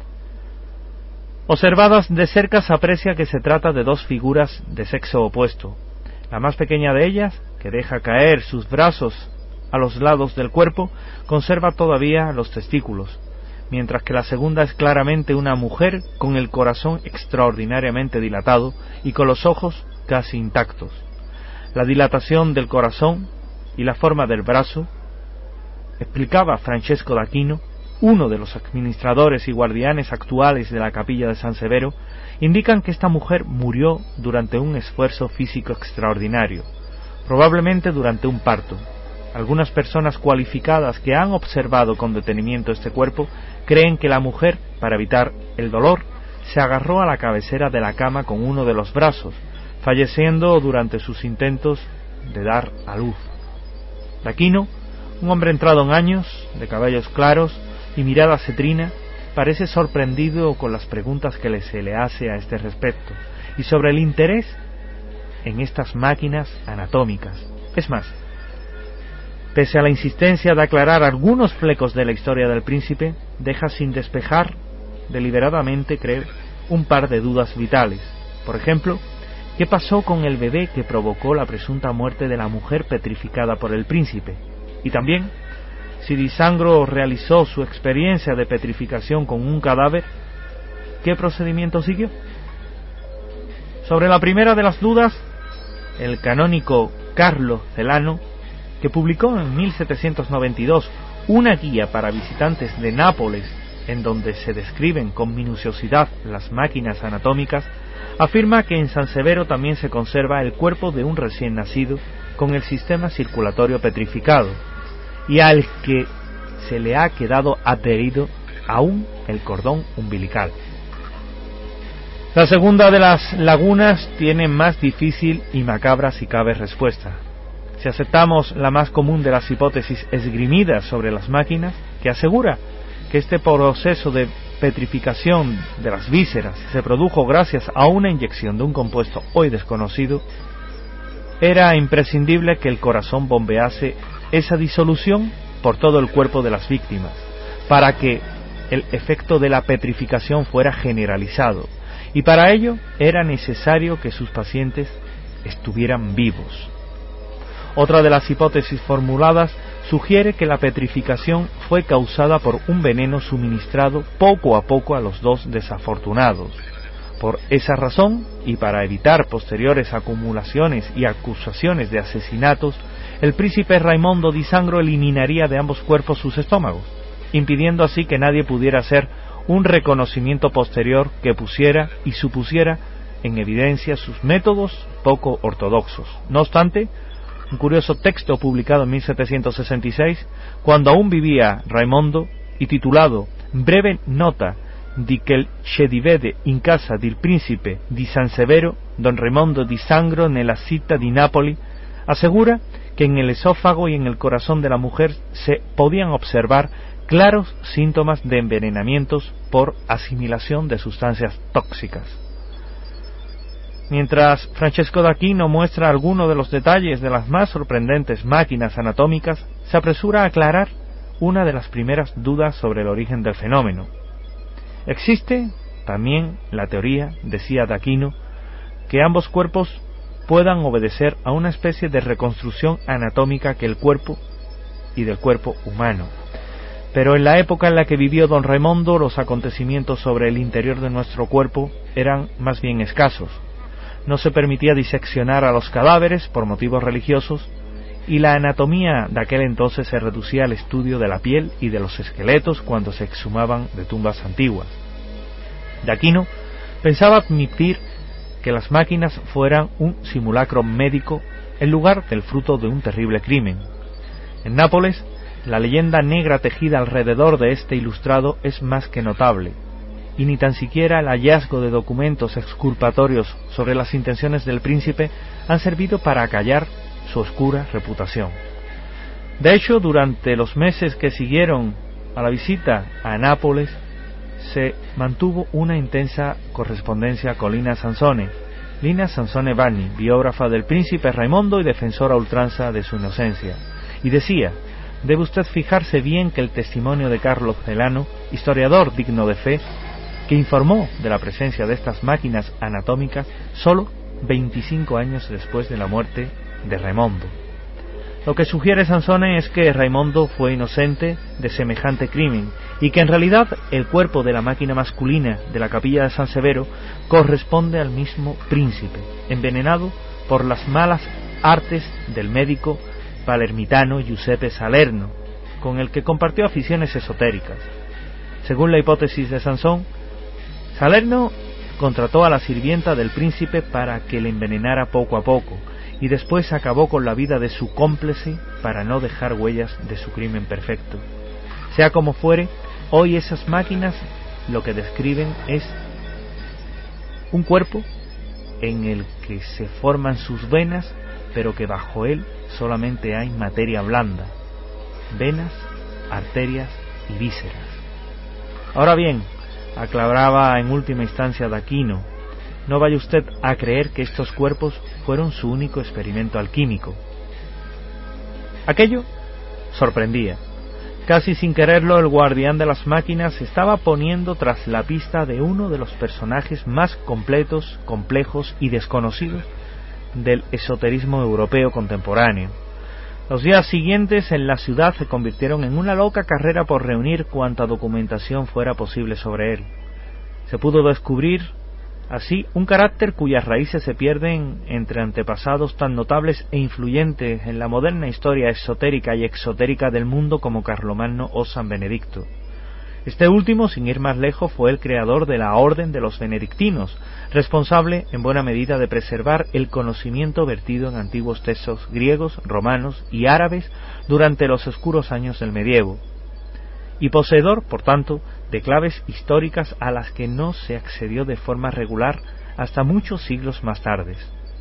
Observadas de cerca se aprecia que se trata de dos figuras de sexo opuesto. La más pequeña de ellas, que deja caer sus brazos a los lados del cuerpo, conserva todavía los testículos, mientras que la segunda es claramente una mujer con el corazón extraordinariamente dilatado y con los ojos casi intactos. La dilatación del corazón y la forma del brazo, explicaba Francesco d'Aquino, uno de los administradores y guardianes actuales de la capilla de San Severo, indican que esta mujer murió durante un esfuerzo físico extraordinario, probablemente durante un parto. Algunas personas cualificadas que han observado con detenimiento este cuerpo creen que la mujer, para evitar el dolor, se agarró a la cabecera de la cama con uno de los brazos, falleciendo durante sus intentos de dar a luz. D'Aquino, un hombre entrado en años, de cabellos claros y mirada cetrina, parece sorprendido con las preguntas que se le hace a este respecto y sobre el interés en estas máquinas anatómicas. Es más, pese a la insistencia de aclarar algunos flecos de la historia del príncipe, deja sin despejar deliberadamente, creo, un par de dudas vitales. Por ejemplo, ¿qué pasó con el bebé que provocó la presunta muerte de la mujer petrificada por el príncipe? Y también, si Disangro realizó su experiencia de petrificación con un cadáver, ¿qué procedimiento siguió? Sobre la primera de las dudas, el canónigo Carlo Celano, que publicó en 1792 una guía para visitantes de Nápoles en donde se describen con minuciosidad las máquinas anatómicas, afirma que en San Severo también se conserva el cuerpo de un recién nacido con el sistema circulatorio petrificado y al que se le ha quedado adherido aún el cordón umbilical. La segunda de las lagunas tiene más difícil y macabra, si cabe, respuesta. Si aceptamos la más común de las hipótesis esgrimidas sobre las máquinas, que asegura que este proceso de petrificación de las vísceras se produjo gracias a una inyección de un compuesto hoy desconocido, era imprescindible que el corazón bombease esa disolución por todo el cuerpo de las víctimas, para que el efecto de la petrificación fuera generalizado, y para ello era necesario que sus pacientes estuvieran vivos. Otra de las hipótesis formuladas sugiere que la petrificación fue causada por un veneno suministrado poco a poco a los dos desafortunados. Por esa razón, y para evitar posteriores acumulaciones y acusaciones de asesinatos, el príncipe Raimondo di Sangro eliminaría de ambos cuerpos sus estómagos, impidiendo así que nadie pudiera hacer un reconocimiento posterior que pusiera y supusiera en evidencia sus métodos poco ortodoxos. No obstante, un curioso texto publicado en 1766, cuando aún vivía Raimondo, y titulado Breve nota di che si divede in casa del príncipe di San Severo, don Raimondo di Sangro nella città di Nápoli, asegura que en el esófago y en el corazón de la mujer se podían observar claros síntomas de envenenamientos por asimilación de sustancias tóxicas. Mientras Francesco d'Aquino muestra algunos de los detalles de las más sorprendentes máquinas anatómicas, se apresura a aclarar una de las primeras dudas sobre el origen del fenómeno. Existe también la teoría, decía d'Aquino, que ambos cuerpos puedan obedecer a una especie de reconstrucción anatómica que el cuerpo y del cuerpo humano. Pero en la época en la que vivió don Raimundo, los acontecimientos sobre el interior de nuestro cuerpo eran más bien escasos. No se permitía diseccionar a los cadáveres por motivos religiosos, y la anatomía de aquel entonces se reducía al estudio de la piel y de los esqueletos cuando se exhumaban de tumbas antiguas. De Aquino pensaba admitir que las máquinas fueran un simulacro médico en lugar del fruto de un terrible crimen. En Nápoles, la leyenda negra tejida alrededor de este ilustrado es más que notable, y ni tan siquiera el hallazgo de documentos exculpatorios sobre las intenciones del príncipe han servido para acallar su oscura reputación. De hecho, durante los meses que siguieron a la visita a Nápoles, se mantuvo una intensa correspondencia con Lina Sansone Vanni, biógrafa del príncipe Raimundo y defensora a ultranza de su inocencia, y decía: debe usted fijarse bien que el testimonio de Carlo Celano, historiador digno de fe, que informó de la presencia de estas máquinas anatómicas solo 25 años después de la muerte de Raimondo. Lo que sugiere Sansone es que Raimondo fue inocente de semejante crimen y que en realidad el cuerpo de la máquina masculina de la capilla de San Severo corresponde al mismo príncipe, envenenado por las malas artes del médico palermitano Giuseppe Salerno, con el que compartió aficiones esotéricas. Según la hipótesis de Sansón, Salerno contrató a la sirvienta del príncipe para que le envenenara poco a poco, y después acabó con la vida de su cómplice para no dejar huellas de su crimen perfecto. Sea como fuere, hoy esas máquinas lo que describen es un cuerpo en el que se forman sus venas, pero que bajo él solamente hay materia blanda, venas, arterias y vísceras. Ahora bien, aclaraba en última instancia de Aquino, no vaya usted a creer que estos cuerpos fueron su único experimento alquímico. Aquello sorprendía. Casi sin quererlo, el guardián de las máquinas se estaba poniendo tras la pista de uno de los personajes más completos, complejos y desconocidos del esoterismo europeo contemporáneo. Los días siguientes en la ciudad se convirtieron en una loca carrera por reunir cuanta documentación fuera posible sobre él. Se pudo descubrir así un carácter cuyas raíces se pierden entre antepasados tan notables e influyentes en la moderna historia esotérica y exotérica del mundo como Carlomagno o San Benedicto. Este último, sin ir más lejos, fue el creador de la Orden de los Benedictinos, responsable en buena medida de preservar el conocimiento vertido en antiguos textos griegos, romanos y árabes durante los oscuros años del medievo, y poseedor, por tanto, de claves históricas a las que no se accedió de forma regular hasta muchos siglos más tarde.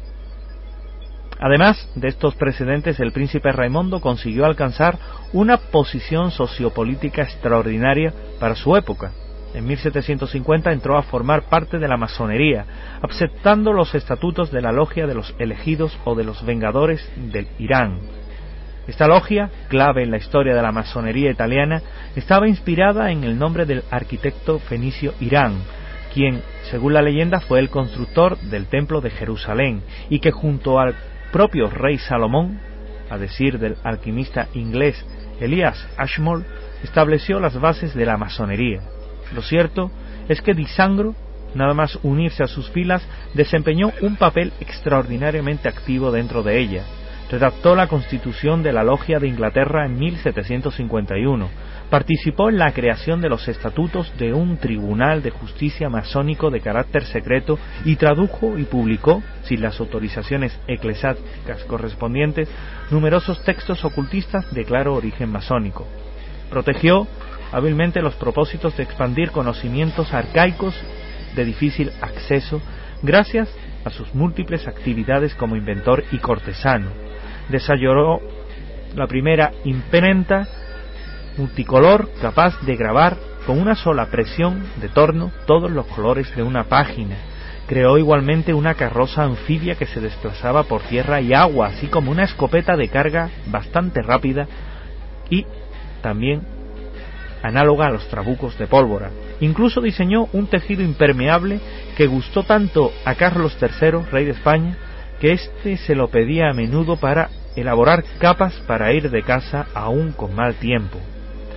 Además de estos precedentes, el príncipe Raimundo consiguió alcanzar una posición sociopolítica extraordinaria para su época. En 1750 entró a formar parte de la masonería, aceptando los estatutos de la logia de los elegidos o de los vengadores del Irán. Esta logia, clave en la historia de la masonería italiana, estaba inspirada en el nombre del arquitecto fenicio Irán, quien, según la leyenda, fue el constructor del templo de Jerusalén, y que junto al propio rey Salomón, a decir del alquimista inglés Elias Ashmole, estableció las bases de la masonería. Lo cierto es que Disangro, nada más unirse a sus filas, desempeñó un papel extraordinariamente activo dentro de ella. Redactó la Constitución de la Logia de Inglaterra en 1751, participó en la creación de los estatutos de un tribunal de justicia masónico de carácter secreto y tradujo y publicó, sin las autorizaciones eclesiásticas correspondientes, numerosos textos ocultistas de claro origen masónico. Protegió hábilmente los propósitos de expandir conocimientos arcaicos de difícil acceso gracias a sus múltiples actividades como inventor y cortesano. Desarrolló la primera imprenta multicolor capaz de grabar con una sola presión de torno todos los colores de una página. Creó igualmente una carroza anfibia que se desplazaba por tierra y agua, así como una escopeta de carga bastante rápida y también análoga a los trabucos de pólvora. Incluso diseñó un tejido impermeable que gustó tanto a Carlos III, rey de España, que éste se lo pedía a menudo para elaborar capas para ir de casa aún con mal tiempo.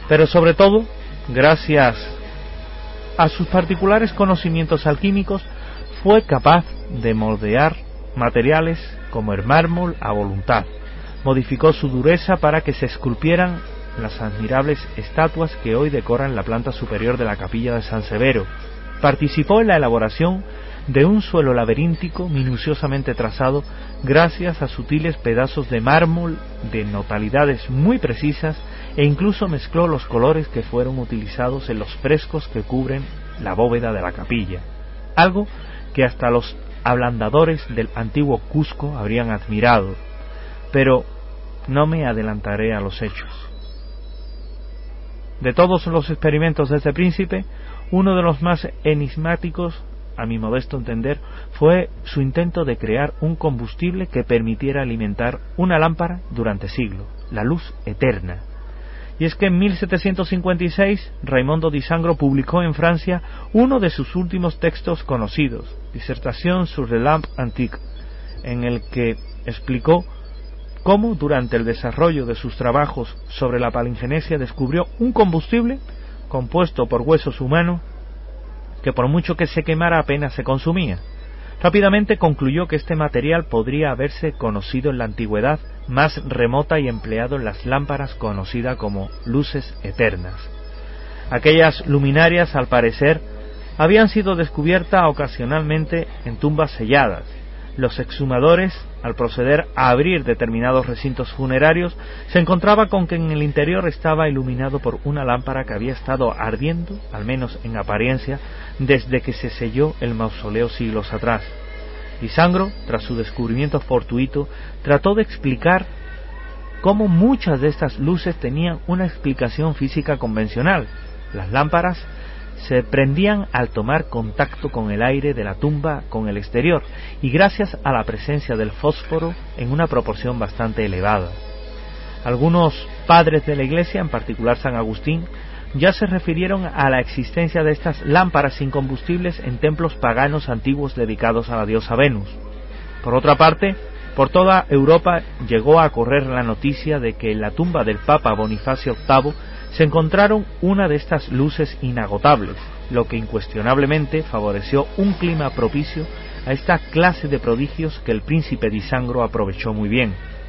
pero sobre todo, gracias a sus particulares conocimientos alquímicos, fue capaz de moldear materiales como el mármol a voluntad. Modificó su dureza para que se esculpieran las admirables estatuas que hoy decoran la planta superior de la capilla de San Severo. Participó en la elaboración de un suelo laberíntico minuciosamente trazado gracias a sutiles pedazos de mármol de tonalidades muy precisas, e incluso mezcló los colores que fueron utilizados en los frescos que cubren la bóveda de la capilla, algo que hasta los ablandadores del antiguo Cusco habrían admirado. Pero no me adelantaré a los hechos. De todos los experimentos de este príncipe, uno de los más enigmáticos, a mi modesto entender, fue su intento de crear un combustible que permitiera alimentar una lámpara durante siglos, la luz eterna. Y es que en 1756 Raimondo di Sangro publicó en Francia uno de sus últimos textos conocidos, Dissertation sur les lampes antiques, en el que explicó cómo durante el desarrollo de sus trabajos sobre la palingenesia descubrió un combustible compuesto por huesos humanos que por mucho que se quemara apenas se consumía. Rápidamente concluyó que este material podría haberse conocido en la antigüedad más remota y empleado en las lámparas conocidas como luces eternas. Aquellas luminarias, al parecer, habían sido descubiertas ocasionalmente en tumbas selladas. Los exhumadores, al proceder a abrir determinados recintos funerarios, se encontraba con que en el interior estaba iluminado por una lámpara que había estado ardiendo, al menos en apariencia, desde que se selló el mausoleo siglos atrás. Di Sangro, tras su descubrimiento fortuito, trató de explicar cómo muchas de estas luces tenían una explicación física convencional. Las lámparas se prendían al tomar contacto con el aire de la tumba con el exterior, y gracias a la presencia del fósforo en una proporción bastante elevada. Algunos padres de la Iglesia, en particular San Agustín, ya se refirieron a la existencia de estas lámparas incombustibles en templos paganos antiguos dedicados a la diosa Venus. Por otra parte, por toda Europa llegó a correr la noticia de que en la tumba del Papa Bonifacio VIII se encontraron una de estas luces inagotables, lo que incuestionablemente favoreció un clima propicio a esta clase de prodigios que el príncipe Di Sangro aprovechó muy bien.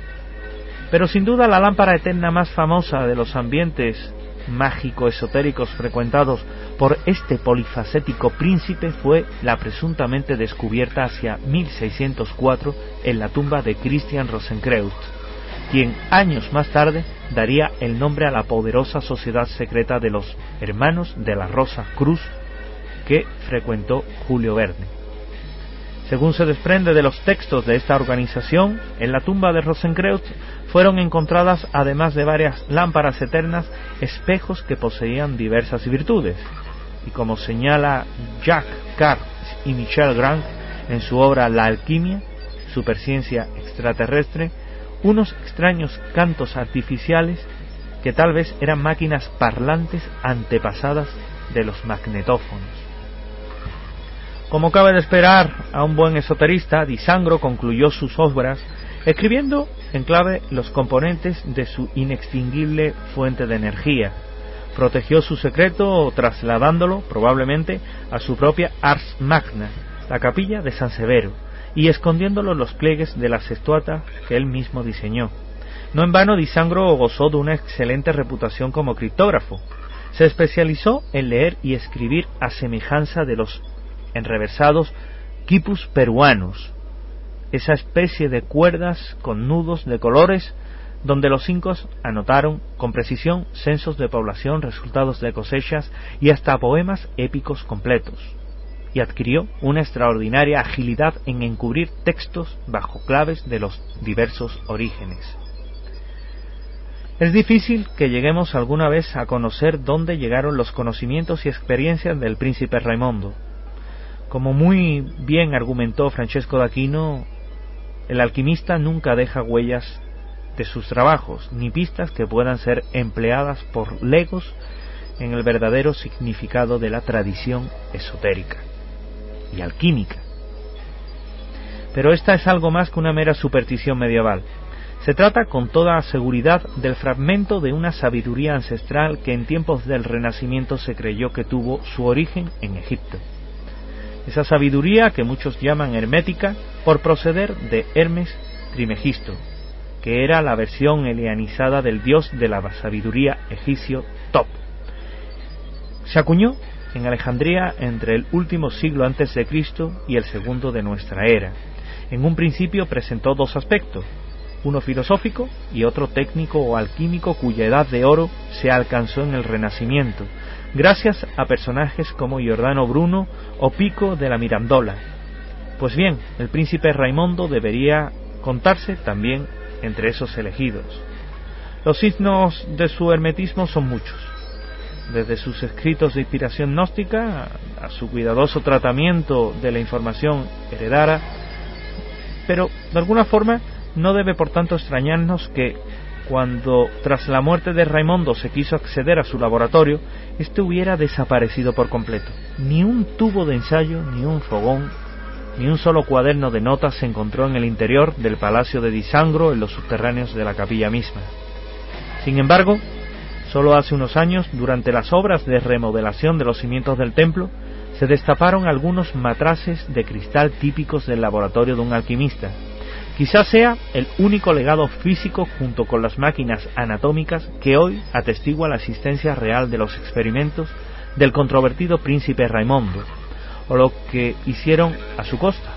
Pero sin duda la lámpara eterna más famosa de los ambientes mágico-esotéricos frecuentados por este polifacético príncipe fue la presuntamente descubierta hacia 1604 en la tumba de Christian Rosenkreuz, quien años más tarde daría el nombre a la poderosa sociedad secreta de los Hermanos de la Rosa Cruz que frecuentó Julio Verne. Según se desprende de los textos de esta organización, en la tumba de Rosenkreuz fueron encontradas, además de varias lámparas eternas, espejos que poseían diversas virtudes, y como señala Jacques Cart y Michel Grand en su obra La alquimia, superciencia extraterrestre, unos extraños cantos artificiales que tal vez eran máquinas parlantes antepasadas de los magnetófonos. Como cabe de esperar a un buen esoterista, Di Sangro concluyó sus obras escribiendo en clave los componentes de su inextinguible fuente de energía. Protegió su secreto trasladándolo, probablemente, a su propia Ars Magna, la capilla de San Severo, y escondiéndolo en los pliegues de las estatuas que él mismo diseñó. No en vano Di Sangro gozó de una excelente reputación como criptógrafo. Se especializó en leer y escribir a semejanza de los enreversados quipus peruanos, esa especie de cuerdas con nudos de colores donde los incas anotaron con precisión censos de población, resultados de cosechas y hasta poemas épicos completos, y adquirió una extraordinaria agilidad en encubrir textos bajo claves de los diversos orígenes. Es difícil que lleguemos alguna vez a conocer dónde llegaron los conocimientos y experiencias del príncipe Raimondo. Como muy bien argumentó Francesco d'Aquino, el alquimista nunca deja huellas de sus trabajos, ni pistas que puedan ser empleadas por legos en el verdadero significado de la tradición esotérica y alquímica. Pero esta es algo más que una mera superstición medieval. Se trata con toda seguridad del fragmento de una sabiduría ancestral que en tiempos del Renacimiento se creyó que tuvo su origen en Egipto. Esa sabiduría que muchos llaman hermética por proceder de Hermes Trimegisto, que era la versión heleanizada del dios de la sabiduría egipcio Top. Se acuñó en Alejandría entre el último siglo antes de Cristo y el segundo de nuestra era. En un principio presentó dos aspectos, uno filosófico y otro técnico o alquímico, cuya edad de oro se alcanzó en el Renacimiento, gracias a personajes como Giordano Bruno o Pico de la Mirandola. Pues bien, el príncipe Raimondo debería contarse también entre esos elegidos. Los signos de su hermetismo son muchos, desde sus escritos de inspiración gnóstica a su cuidadoso tratamiento de la información heredada, pero de alguna forma no debe por tanto extrañarnos que cuando tras la muerte de Raimondo se quiso acceder a su laboratorio, este hubiera desaparecido por completo. Ni un tubo de ensayo, ni un fogón, ni un solo cuaderno de notas se encontró en el interior del palacio de Di Sangro, en los subterráneos de la capilla misma. Sin embargo, solo hace unos años, durante las obras de remodelación de los cimientos del templo, se destaparon algunos matraces de cristal típicos del laboratorio de un alquimista. Quizás sea el único legado físico, junto con las máquinas anatómicas, que hoy atestigua la existencia real de los experimentos del controvertido príncipe Raimondo, o lo que hicieron a su costa.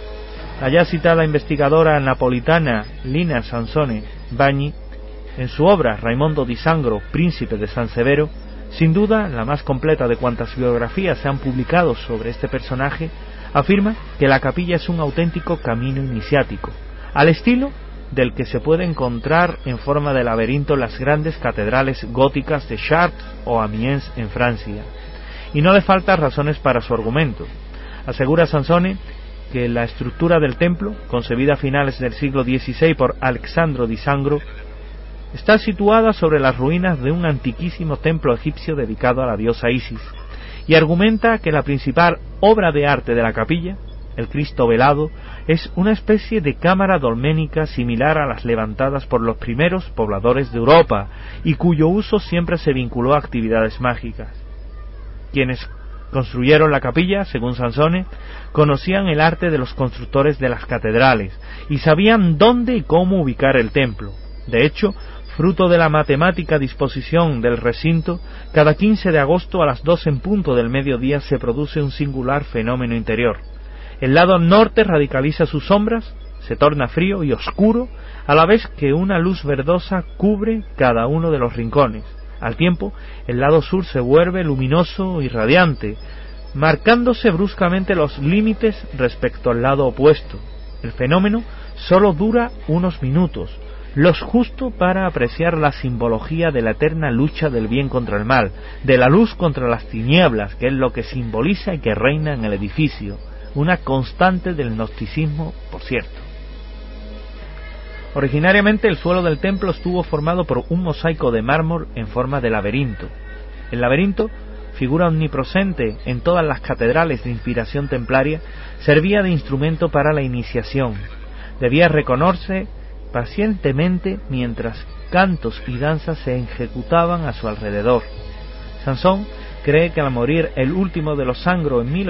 La ya citada investigadora napolitana Lina Sansone Bagni, en su obra Raimondo di Sangro, príncipe de San Severo, sin duda la más completa de cuantas biografías se han publicado sobre este personaje, afirma que la capilla es un auténtico camino iniciático, al estilo del que se puede encontrar en forma de laberinto en las grandes catedrales góticas de Chartres o Amiens en Francia. Y no le faltan razones para su argumento. Asegura Sansone que la estructura del templo, concebida a finales del siglo XVI por Alexandro di Sangro, está situada sobre las ruinas de un antiquísimo templo egipcio dedicado a la diosa Isis, y argumenta que la principal obra de arte de la capilla, el Cristo velado, es una especie de cámara dolménica similar a las levantadas por los primeros pobladores de Europa, y cuyo uso siempre se vinculó a actividades mágicas. Quienes construyeron la capilla, según Sansone, conocían el arte de los constructores de las catedrales, y sabían dónde y cómo ubicar el templo. De hecho, fruto de la matemática disposición del recinto, cada 15 de agosto a las 2 en punto del mediodía se produce un singular fenómeno interior. El lado norte radicaliza sus sombras, se torna frío y oscuro, a la vez que una luz verdosa cubre cada uno de los rincones. Al tiempo, el lado sur se vuelve luminoso y radiante, marcándose bruscamente los límites respecto al lado opuesto. El fenómeno solo dura unos minutos, los justo para apreciar la simbología de la eterna lucha del bien contra el mal, de la luz contra las tinieblas, que es lo que simboliza y que reina en el edificio, una constante del gnosticismo, por cierto. Originariamente el suelo del templo estuvo formado por un mosaico de mármol en forma de laberinto. El laberinto, figura omnipresente en todas las catedrales de inspiración templaria, servía de instrumento para la iniciación. Debía reconocerse pacientemente mientras cantos y danzas se ejecutaban a su alrededor. Sansón cree que al morir el último de los Sangro en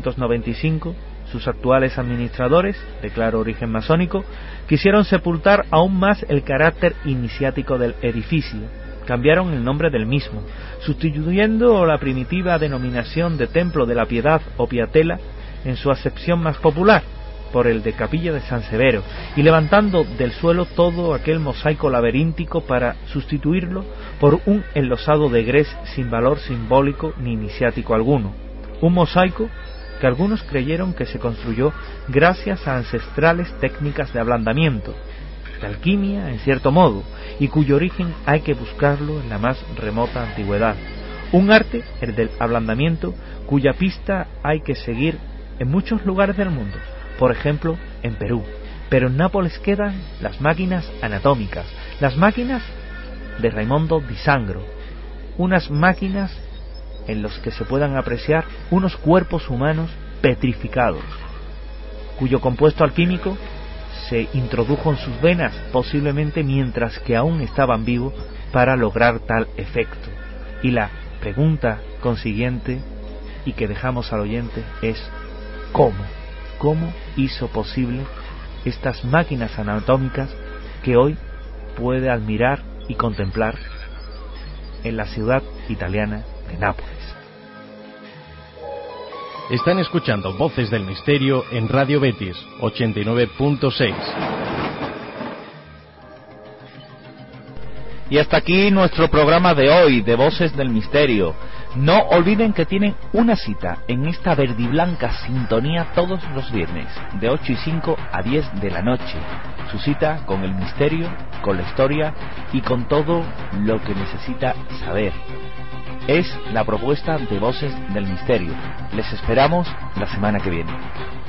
1895, sus actuales administradores, de claro origen masónico, quisieron sepultar aún más el carácter iniciático del edificio. Cambiaron el nombre del mismo, sustituyendo la primitiva denominación de Templo de la Piedad o Piatela en su acepción más popular, por el de Capilla de San Severo, y levantando del suelo todo aquel mosaico laberíntico para sustituirlo por un enlosado de grés sin valor simbólico ni iniciático alguno. Un mosaico que algunos creyeron que se construyó gracias a ancestrales técnicas de ablandamiento, de alquimia en cierto modo, y cuyo origen hay que buscarlo en la más remota antigüedad. Un arte, el del ablandamiento, cuya pista hay que seguir en muchos lugares del mundo, por ejemplo en Perú, pero en Nápoles quedan las máquinas anatómicas, las máquinas de Raimondo di Sangro, unas máquinas en los que se puedan apreciar unos cuerpos humanos petrificados, cuyo compuesto alquímico se introdujo en sus venas, posiblemente mientras que aún estaban vivos, para lograr tal efecto. Y la pregunta consiguiente, y que dejamos al oyente, es ¿cómo? ¿Cómo hizo posible estas máquinas anatómicas que hoy puede admirar y contemplar en la ciudad italiana de Nápoles? Están escuchando Voces del Misterio en Radio Betis 89.6. Y hasta aquí nuestro programa de hoy de Voces del Misterio. No olviden que tienen una cita en esta verdiblanca sintonía todos los viernes, de 8:05 a 10 de la noche. Su cita con el misterio, con la historia y con todo lo que necesita saber. Es la propuesta de Voces del Misterio. Les esperamos la semana que viene.